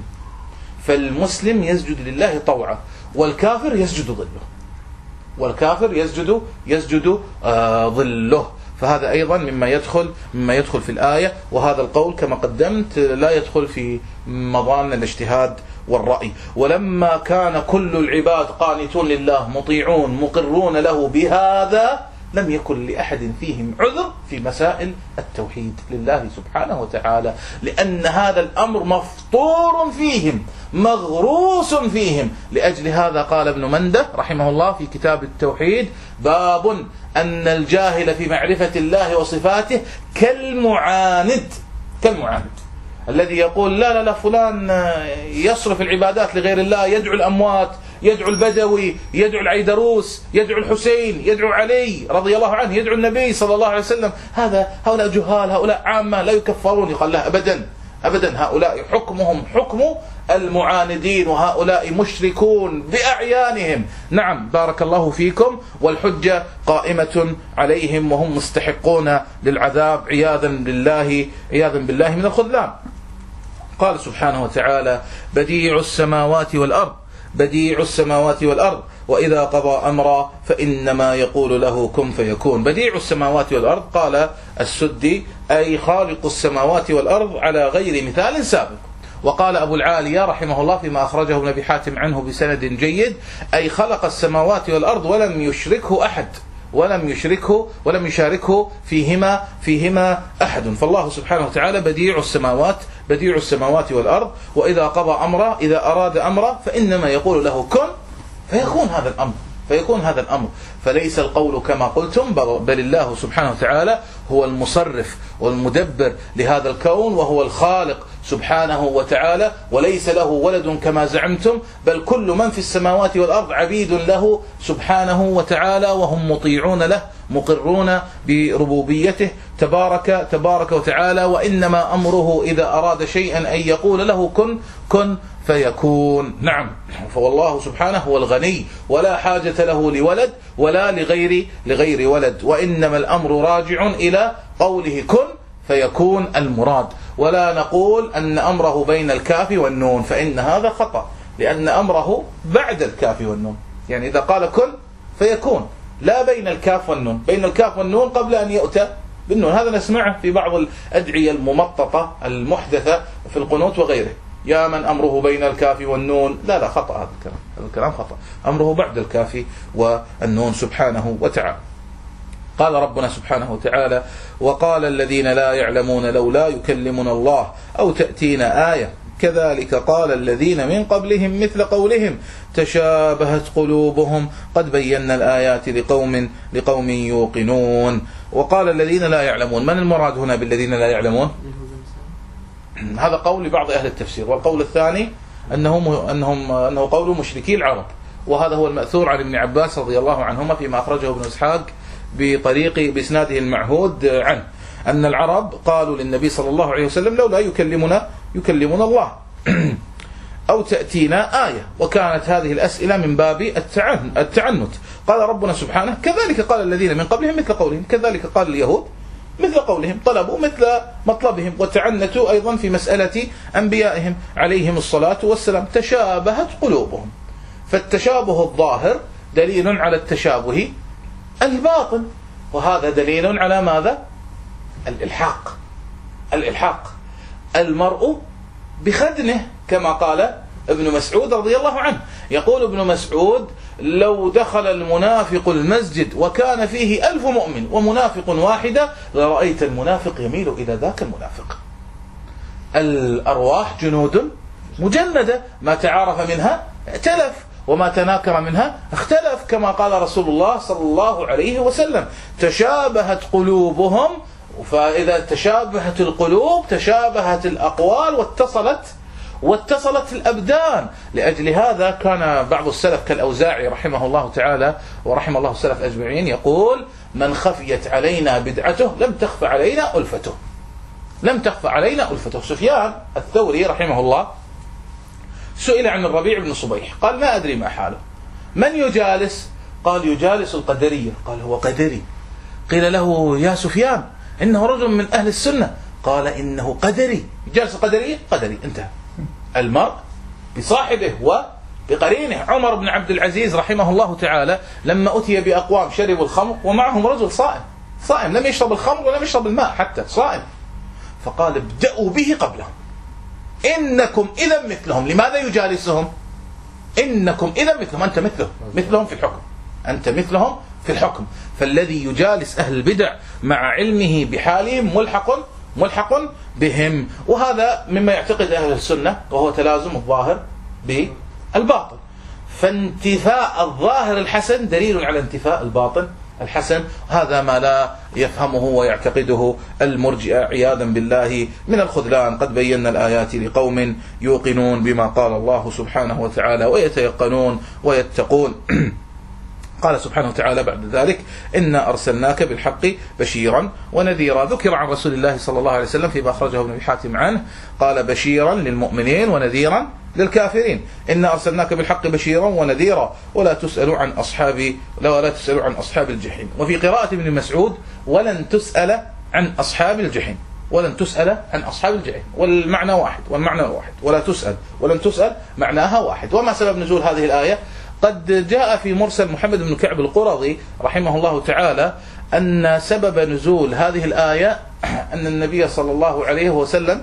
فالمسلم يسجد لله طوعا، والكافر يسجد ظله والكافر يسجد يسجد آه ظله. فهذا أيضا مما يدخل مما يدخل في الآية، وهذا القول كما قدمت لا يدخل في مضان الاجتهاد والرأي. ولما كان كل العباد قانتون لله مطيعون مقرون له بهذا، لم يكن لأحد فيهم عذر في مسائل التوحيد لله سبحانه وتعالى، لأن هذا الأمر مفطور فيهم مغروس فيهم. لأجل هذا قال ابن منده رحمه الله في كتاب التوحيد: باب أن الجاهل في معرفة الله وصفاته كالمعاند كالمعاند الذي يقول لا لا لا فلان يصرف العبادات لغير الله، يدعو الأموات، يدعو البدوي، يدعو العيدروس، يدعو الحسين، يدعو علي رضي الله عنه، يدعو النبي صلى الله عليه وسلم. هذا هؤلاء جهال، هؤلاء عامة لا يكفرون. يقال له أبدا أبدا، هؤلاء حكمهم حكم المعاندين، وهؤلاء مشركون بأعيانهم. نعم بارك الله فيكم، والحجة قائمة عليهم وهم مستحقون للعذاب عياذا بالله عياذا بالله من الخذلان. قال سبحانه وتعالى: بديع السماوات والأرض بديع السماوات والأرض وإذا قضى أمرا فإنما يقول له كن فيكون. بديع السماوات والأرض قال السدي أي خالق السماوات والأرض على غير مثال سابق. وقال أبو العالية رحمه الله فيما أخرجه ابن أبي حاتم عنه بسند جيد: أي خلق السماوات والأرض ولم يشركه أحد ولم يشركه ولم يشاركه فيهما فيهما أحد. فالله سبحانه وتعالى بديع السماوات بديع السماوات والأرض، وإذا قضى أمرا إذا أراد أمرا فإنما يقول له كن فيكون هذا الأمر فيكون هذا الأمر فليس القول كما قلتم، بل الله سبحانه وتعالى هو المصرف والمدبر لهذا الكون، وهو الخالق سبحانه وتعالى، وليس له ولد كما زعمتم، بل كل من في السماوات والأرض عبيد له سبحانه وتعالى، وهم مطيعون له مقرون بربوبيته تبارك تبارك وتعالى. وإنما أمره إذا أراد شيئا أن يقول له كن كن فيكون. نعم، فوالله سبحانه هو الغني ولا حاجة له لولد ولا لغير لغير ولد، وإنما الأمر راجع إلى قوله كن فيكون المراد. ولا نقول أن أمره بين الكاف والنون، فإن هذا خطأ، لأن أمره بعد الكاف والنون. يعني إذا قال كن فيكون لا بين الكاف والنون، بين الكاف والنون قبل أن يؤتى بالنون. هذا نسمعه في بعض الأدعية الممططة المحدثة في القنوت وغيره: يا من أمره بين الكاف والنون. لا لا خطأ، هذا الكلام هذا الكلام خطأ، أمره بعد الكاف والنون سبحانه وتعالى. قال ربنا سبحانه وتعالى: وقال الذين لا يعلمون لولا يكلمنا الله أو تأتينا آية كذلك قال الذين من قبلهم مثل قولهم تشابهت قلوبهم قد بينا الآيات لقوم لقوم يوقنون. وقال الذين لا يعلمون، من المراد هنا بالذين لا يعلمون؟ هذا قول لبعض أهل التفسير، والقول الثاني أنهم أنهم أنه قول مشركي العرب، وهذا هو المأثور عن ابن عباس رضي الله عنهما فيما أخرجه ابن إسحاق بطريق بإسناده المعهود عنه، أن العرب قالوا للنبي صلى الله عليه وسلم لولا يكلمنا يكلمنا الله أو تأتينا آية، وكانت هذه الأسئلة من باب التعنت. قال ربنا سبحانه: كذلك قال الذين من قبلهم مثل قولهم. كذلك قال اليهود مثل قولهم، طلبوا مثل مطلبهم، وتعنتوا أيضا في مسألة أنبيائهم عليهم الصلاة والسلام. تشابهت قلوبهم، فالتشابه الظاهر دليل على التشابه الباطن، وهذا دليل على ماذا؟ الإلحاق الإلحاق. المرء بخدنه كما قال ابن مسعود رضي الله عنه. يقول ابن مسعود: لو دخل المنافق المسجد وكان فيه ألف مؤمن ومنافق واحدة لرأيت المنافق يميل إلى ذاك المنافق. الأرواح جنود مجندة، ما تعارف منها ائتلف وما تناكر منها اختلف، كما قال رسول الله صلى الله عليه وسلم: تشابهت قلوبهم، فإذا تشابهت القلوب تشابهت الأقوال واتصلت واتصلت الأبدان. لأجل هذا كان بعض السلف كالأوزاعي رحمه الله تعالى ورحم الله السلف أجمعين يقول: من خفيت علينا بدعته لم تخف علينا ألفته. لم تخف علينا ألفته. سفيان الثوري رحمه الله سئل عن الربيع بن صبيح قال: ما أدري ما حاله. من يجالس؟ قال: يجالس القدرية. قال: هو قدري. قيل له: يا سفيان إنه رجل من أهل السنة. قال: إنه قدري. جالس القدرية قدري. انتهى. المرء بصاحبه وبقرينه. عمر بن عبد العزيز رحمه الله تعالى لما أتي بأقوام شربوا الخمر ومعهم رجل صائم صائم لم يشرب الخمر ولم يشرب الماء حتى، صائم، فقال: ابدأوا به قبلهم إنكم إذا مثلهم. لماذا يجالسهم؟ إنكم إذا مثلهم، أنت مثلهم مثلهم في الحكم، أنت مثلهم في الحكم. فالذي يجالس أهل البدع مع علمه بحالهم ملحق ملحق بهم. وهذا مما يعتقد أهل السنة، وهو تلازم الظاهر بالباطن. فانتفاء الظاهر الحسن دليل على انتفاء الباطن الحسن. هذا ما لا يفهمه ويعتقده المرجئة عياذا بالله من الخذلان. قد بينا الآيات لقوم يوقنون بما قال الله سبحانه وتعالى ويتيقنون ويتقون. قال سبحانه وتعالى بعد ذلك: إنا أرسلناك بالحق بشيرا ونذيرا. ذكر عن رسول الله صلى الله عليه وسلم فيما أخرجه ابن حاتم عنه قال: بشيرا للمؤمنين ونذيرا للكافرين. إنا أرسلناك بالحق بشيرا ونذيرا ولا تسأل عن أصحاب ولا تسأل عن أصحاب الجحيم. وفي قراءة ابن مسعود: ولن تسأل عن أصحاب الجحيم. ولن تسأل عن أصحاب الجحيم، والمعنى واحد والمعنى واحد. ولا تسأل ولن تسأل معناها واحد. وما سبب نزول هذه الآية؟ قد جاء في مرسل محمد بن كعب القرظي رحمه الله تعالى أن سبب نزول هذه الآية أن النبي صلى الله عليه وسلم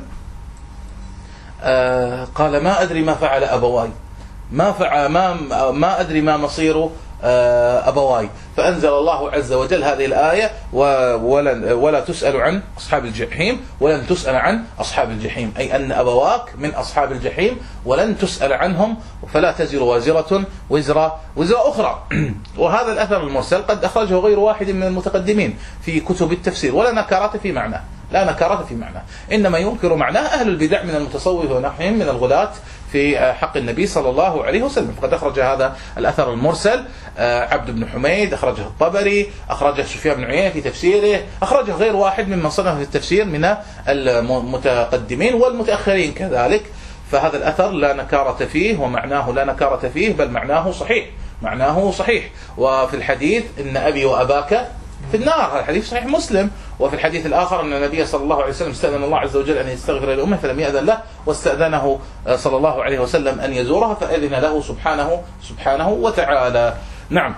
قال: ما أدري ما فعل أبواي، ما فعل ما ما أدري ما مصير أبواي. فأنزل الله عز وجل هذه الآية: ولا, ولا تسأل عن أصحاب الجحيم ولن تسأل عن أصحاب الجحيم، أي أن أبواك من أصحاب الجحيم ولن تسأل عنهم، فلا تزر وازرة وزر وزر أخرى. وهذا الأثر المرسل قد أخرجه غير واحد من المتقدمين في كتب التفسير، ولا نكارات في معناه، لا نكارات في معناه، إنما ينكر معناه أهل البدع من المتصوفة ونحوهم من الغلاة في حق النبي صلى الله عليه وسلم. فقد أخرج هذا الأثر المرسل عبد بن حميد، أخرجه الطبري، أخرجه سفيان بن عيينة في تفسيره، أخرجه غير واحد ممن صنف في التفسير من المتقدمين والمتأخرين كذلك. فهذا الأثر لا نكارة فيه ومعناه لا نكارة فيه، بل معناه صحيح، معناه صحيح. وفي الحديث: إن أبي وأباك في النار، هذا الحديث صحيح مسلم. وفي الحديث الآخر أن النبي صلى الله عليه وسلم استأذن الله عز وجل أن يستغفر لأمه فلم يأذن له، واستأذنه صلى الله عليه وسلم أن يزورها فأذن له سبحانه سبحانه وتعالى. نعم.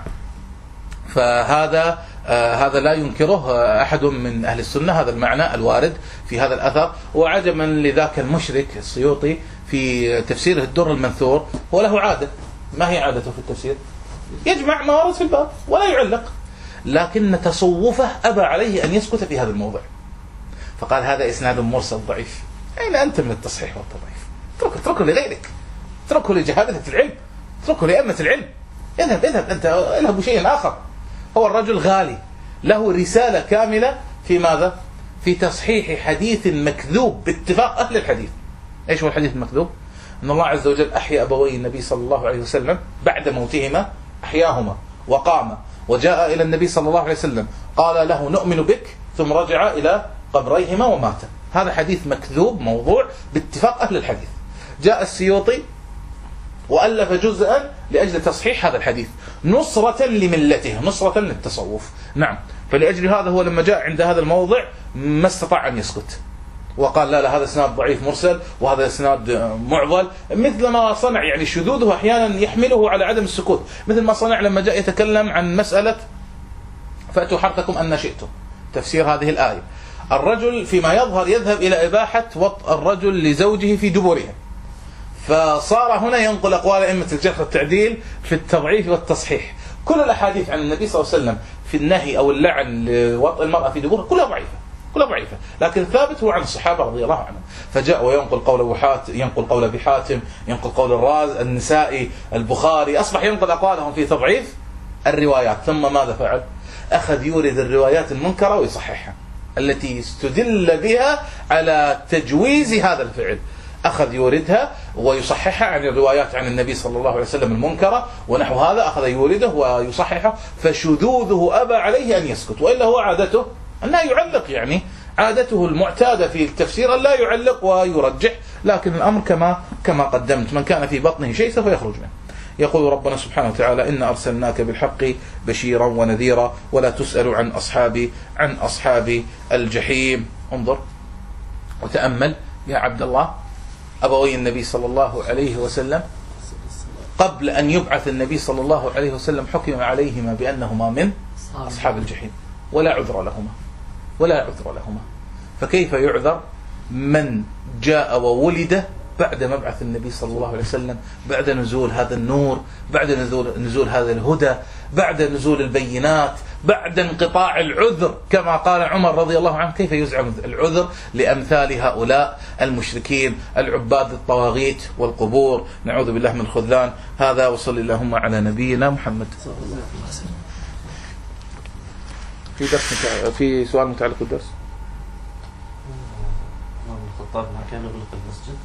فهذا آه هذا لا ينكره آه أحد من أهل السنة، هذا المعنى الوارد في هذا الأثر. وعجبا لذاك المشرك السيوطي في تفسيره الدر المنثور، هو له عادة. ما هي عادته في التفسير؟ يجمع ما ورد في الباب ولا يعلق، لكن تصوفه أبى عليه أن يسكت في هذا الموضع، فقال: هذا إسناد مرسل ضعيف. أين أنت من التصحيح والتضعيف؟ اتركه اتركه لغيرك، اتركه لجهالة العلم، اتركه لأمة العلم. اذهب اذهب أنت اذهب شيء آخر. هو الرجل غالي، له رسالة كاملة في ماذا؟ في تصحيح حديث مكذوب باتفاق أهل الحديث. إيش هو الحديث المكذوب؟ أن الله عز وجل أحيا أبوي النبي صلى الله عليه وسلم بعد موتهما، أحياهما وقام وجاء إلى النبي صلى الله عليه وسلم قال له: نؤمن بك، ثم رجع إلى قبريهما ومات. هذا حديث مكذوب موضوع باتفاق أهل الحديث. جاء السيوطي وألف جزءا لأجل تصحيح هذا الحديث نصرة لملته، نصرة للتصوف. نعم. فلأجل هذا هو لما جاء عند هذا الموضع ما استطاع أن يسكت، وقال: لا لا هذا اسناد ضعيف مرسل وهذا اسناد معضل، مثل ما صنع. يعني شذوذه أحيانا يحمله على عدم السكوت، مثل ما صنع لما جاء يتكلم عن مسألة: فأتوا حرثكم أن شئتم، تفسير هذه الآية. الرجل فيما يظهر يذهب إلى إباحة وطء الرجل لزوجه في دبرها، فصار هنا ينقل أقوال أئمة الجرح والتعديل في التضعيف والتصحيح. كل الأحاديث عن النبي صلى الله عليه وسلم في النهي أو اللعن لوطء المرأة في دبرها كلها ضعيفة، كلها ضعيفة، لكن الثابت هو عن الصحابة رضي الله عنهم. فجاء وينقل قول أبو حاتم، ينقل قول أبي حاتم، ينقل قول الراز، النسائي، البخاري، أصبح ينقل أقوالهم في تضعيف الروايات. ثم ماذا فعل؟ أخذ يورد الروايات المنكرة ويصححها التي استدل بها على تجويز هذا الفعل، أخذ يوردها ويصححها عن الروايات عن النبي صلى الله عليه وسلم المنكرة ونحو هذا، أخذ يورده ويصححه. فشذوذه أبى عليه أن يسكت، وإلا هو عادته أن لا يعلق، يعني عادته المعتادة في التفسير أن لا يعلق ويرجح، لكن الأمر كما كما قدمت، من كان في بطنه شيء سوف يخرج منه. يقول ربنا سبحانه وتعالى: إن أرسلناك بالحق بشيرا ونذيرا ولا تسأل عن أصحاب عن أصحاب الجحيم. انظر وتأمل يا عبد الله، أبوي النبي صلى الله عليه وسلم قبل أن يبعث النبي صلى الله عليه وسلم حكم عليهما بأنهما من أصحاب الجحيم، ولا عذر لهما، ولا عذر لهما. فكيف يعذر من جاء وولد بعد مبعث النبي صلى الله عليه وسلم، بعد نزول هذا النور، بعد نزول نزول هذا الهدى، بعد نزول البينات، بعد انقطاع العذر كما قال عمر رضي الله عنه؟ كيف يزعم العذر لأمثال هؤلاء المشركين العباد الطواغيت والقبور؟ نعوذ بالله من الخذلان. هذا، وصلى اللهم على نبينا محمد. في درس في سؤال متعلق بالدرس. الخطاب ما كان يغلق المسجد؟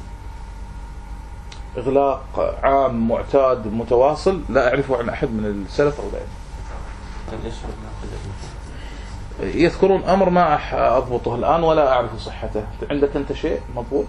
إغلاق عام معتاد متواصل لا أعرفه عن أحد من السلف أو غيره. يذكرون أمر ما أضبطه الآن ولا أعرف صحته. عندك أنت شيء مضبوط؟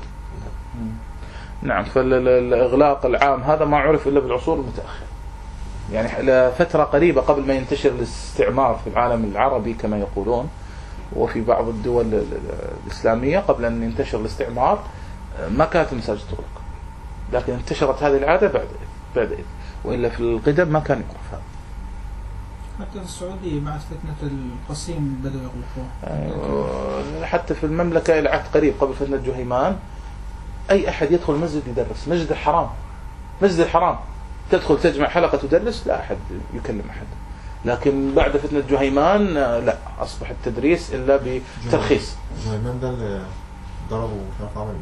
نعم. فالإغلاق العام هذا ما عرف إلا بالعصور المتأخرة، يعني لفترة قريبة قبل ما ينتشر الاستعمار في العالم العربي كما يقولون، وفي بعض الدول الإسلامية قبل أن ينتشر الاستعمار ما كانت المساجد تغلق، لكن انتشرت هذه العادة بعد بعد إذ، وإلا في القدم ما كان يعرف هذا. حتى في السعودية بعد فتنة القصيم بدأوا يغلقوها. حتى في المملكة إلى عهد قريب قبل فتنة جهيمان أي أحد يدخل المسجد يدرس. مسجد الحرام، مسجد الحرام تدخل تجمع حلقة تدرس، لا أحد يكلم أحد. لكن بعد فتنة جهيمان لا، أصبح التدريس إلا بترخيص. جهيمان ده اللي ضربوا في عمل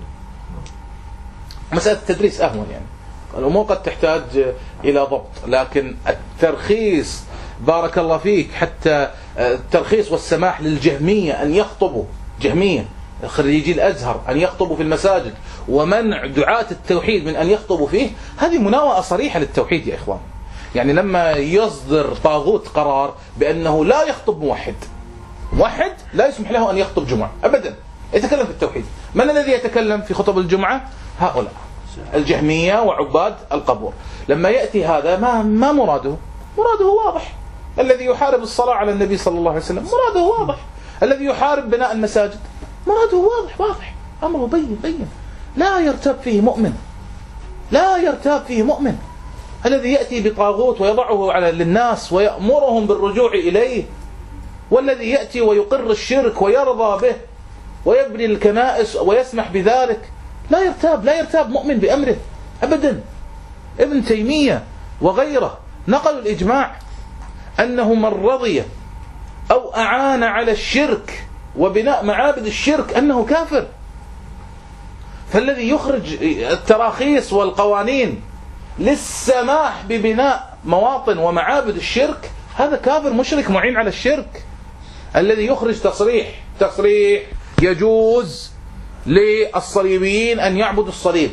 مسألة التدريس أهون، يعني الأمور قد تحتاج إلى ضبط، لكن الترخيص بارك الله فيك، حتى الترخيص والسماح للجهمية أن يخطبوا، جهمية خريجي الأزهر أن يخطبوا في المساجد، ومنع دعاة التوحيد من أن يخطبوا فيه، هذه مناوئة صريحة للتوحيد يا إخوان. يعني لما يصدر طاغوت قرار بأنه لا يخطب موحد، موحد لا يسمح له أن يخطب جمعة أبدا، يتكلم في التوحيد. من الذي يتكلم في خطب الجمعة؟ هؤلاء الجهمية وعباد القبور. لما يأتي هذا ما ما مراده؟ مراده واضح. الذي يحارب الصلاة على النبي صلى الله عليه وسلم مراده واضح. الذي يحارب بناء المساجد مراده واضح واضح، أمره بين بين، لا يرتاب فيه مؤمن، لا يرتاب فيه مؤمن. الذي يأتي بطاغوت ويضعه على للناس ويأمرهم بالرجوع إليه، والذي يأتي ويقر الشرك ويرضى به ويبني الكنائس ويسمح بذلك، لا يرتاب لا يرتاب مؤمن بأمره أبدا. ابن تيمية وغيره نقلوا الإجماع أنه من رضي أو أعان على الشرك وبناء معابد الشرك أنه كافر. فالذي يخرج التراخيص والقوانين للسماح ببناء مواطن ومعابد الشرك هذا كافر مشرك معين على الشرك. الذي يخرج تصريح تصريح يجوز للصليبيين أن يعبدوا الصليب،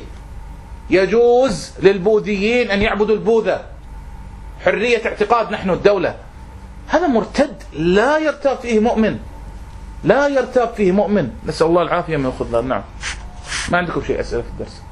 يجوز للبوذيين أن يعبدوا البوذا، حرية اعتقاد نحن الدولة، هذا مرتد لا يرتاب فيه مؤمن، لا يرتاب فيه مؤمن. نسأل الله العافية من الخذلان. نعم. ما عندكم شيء أسئلة في الدرس؟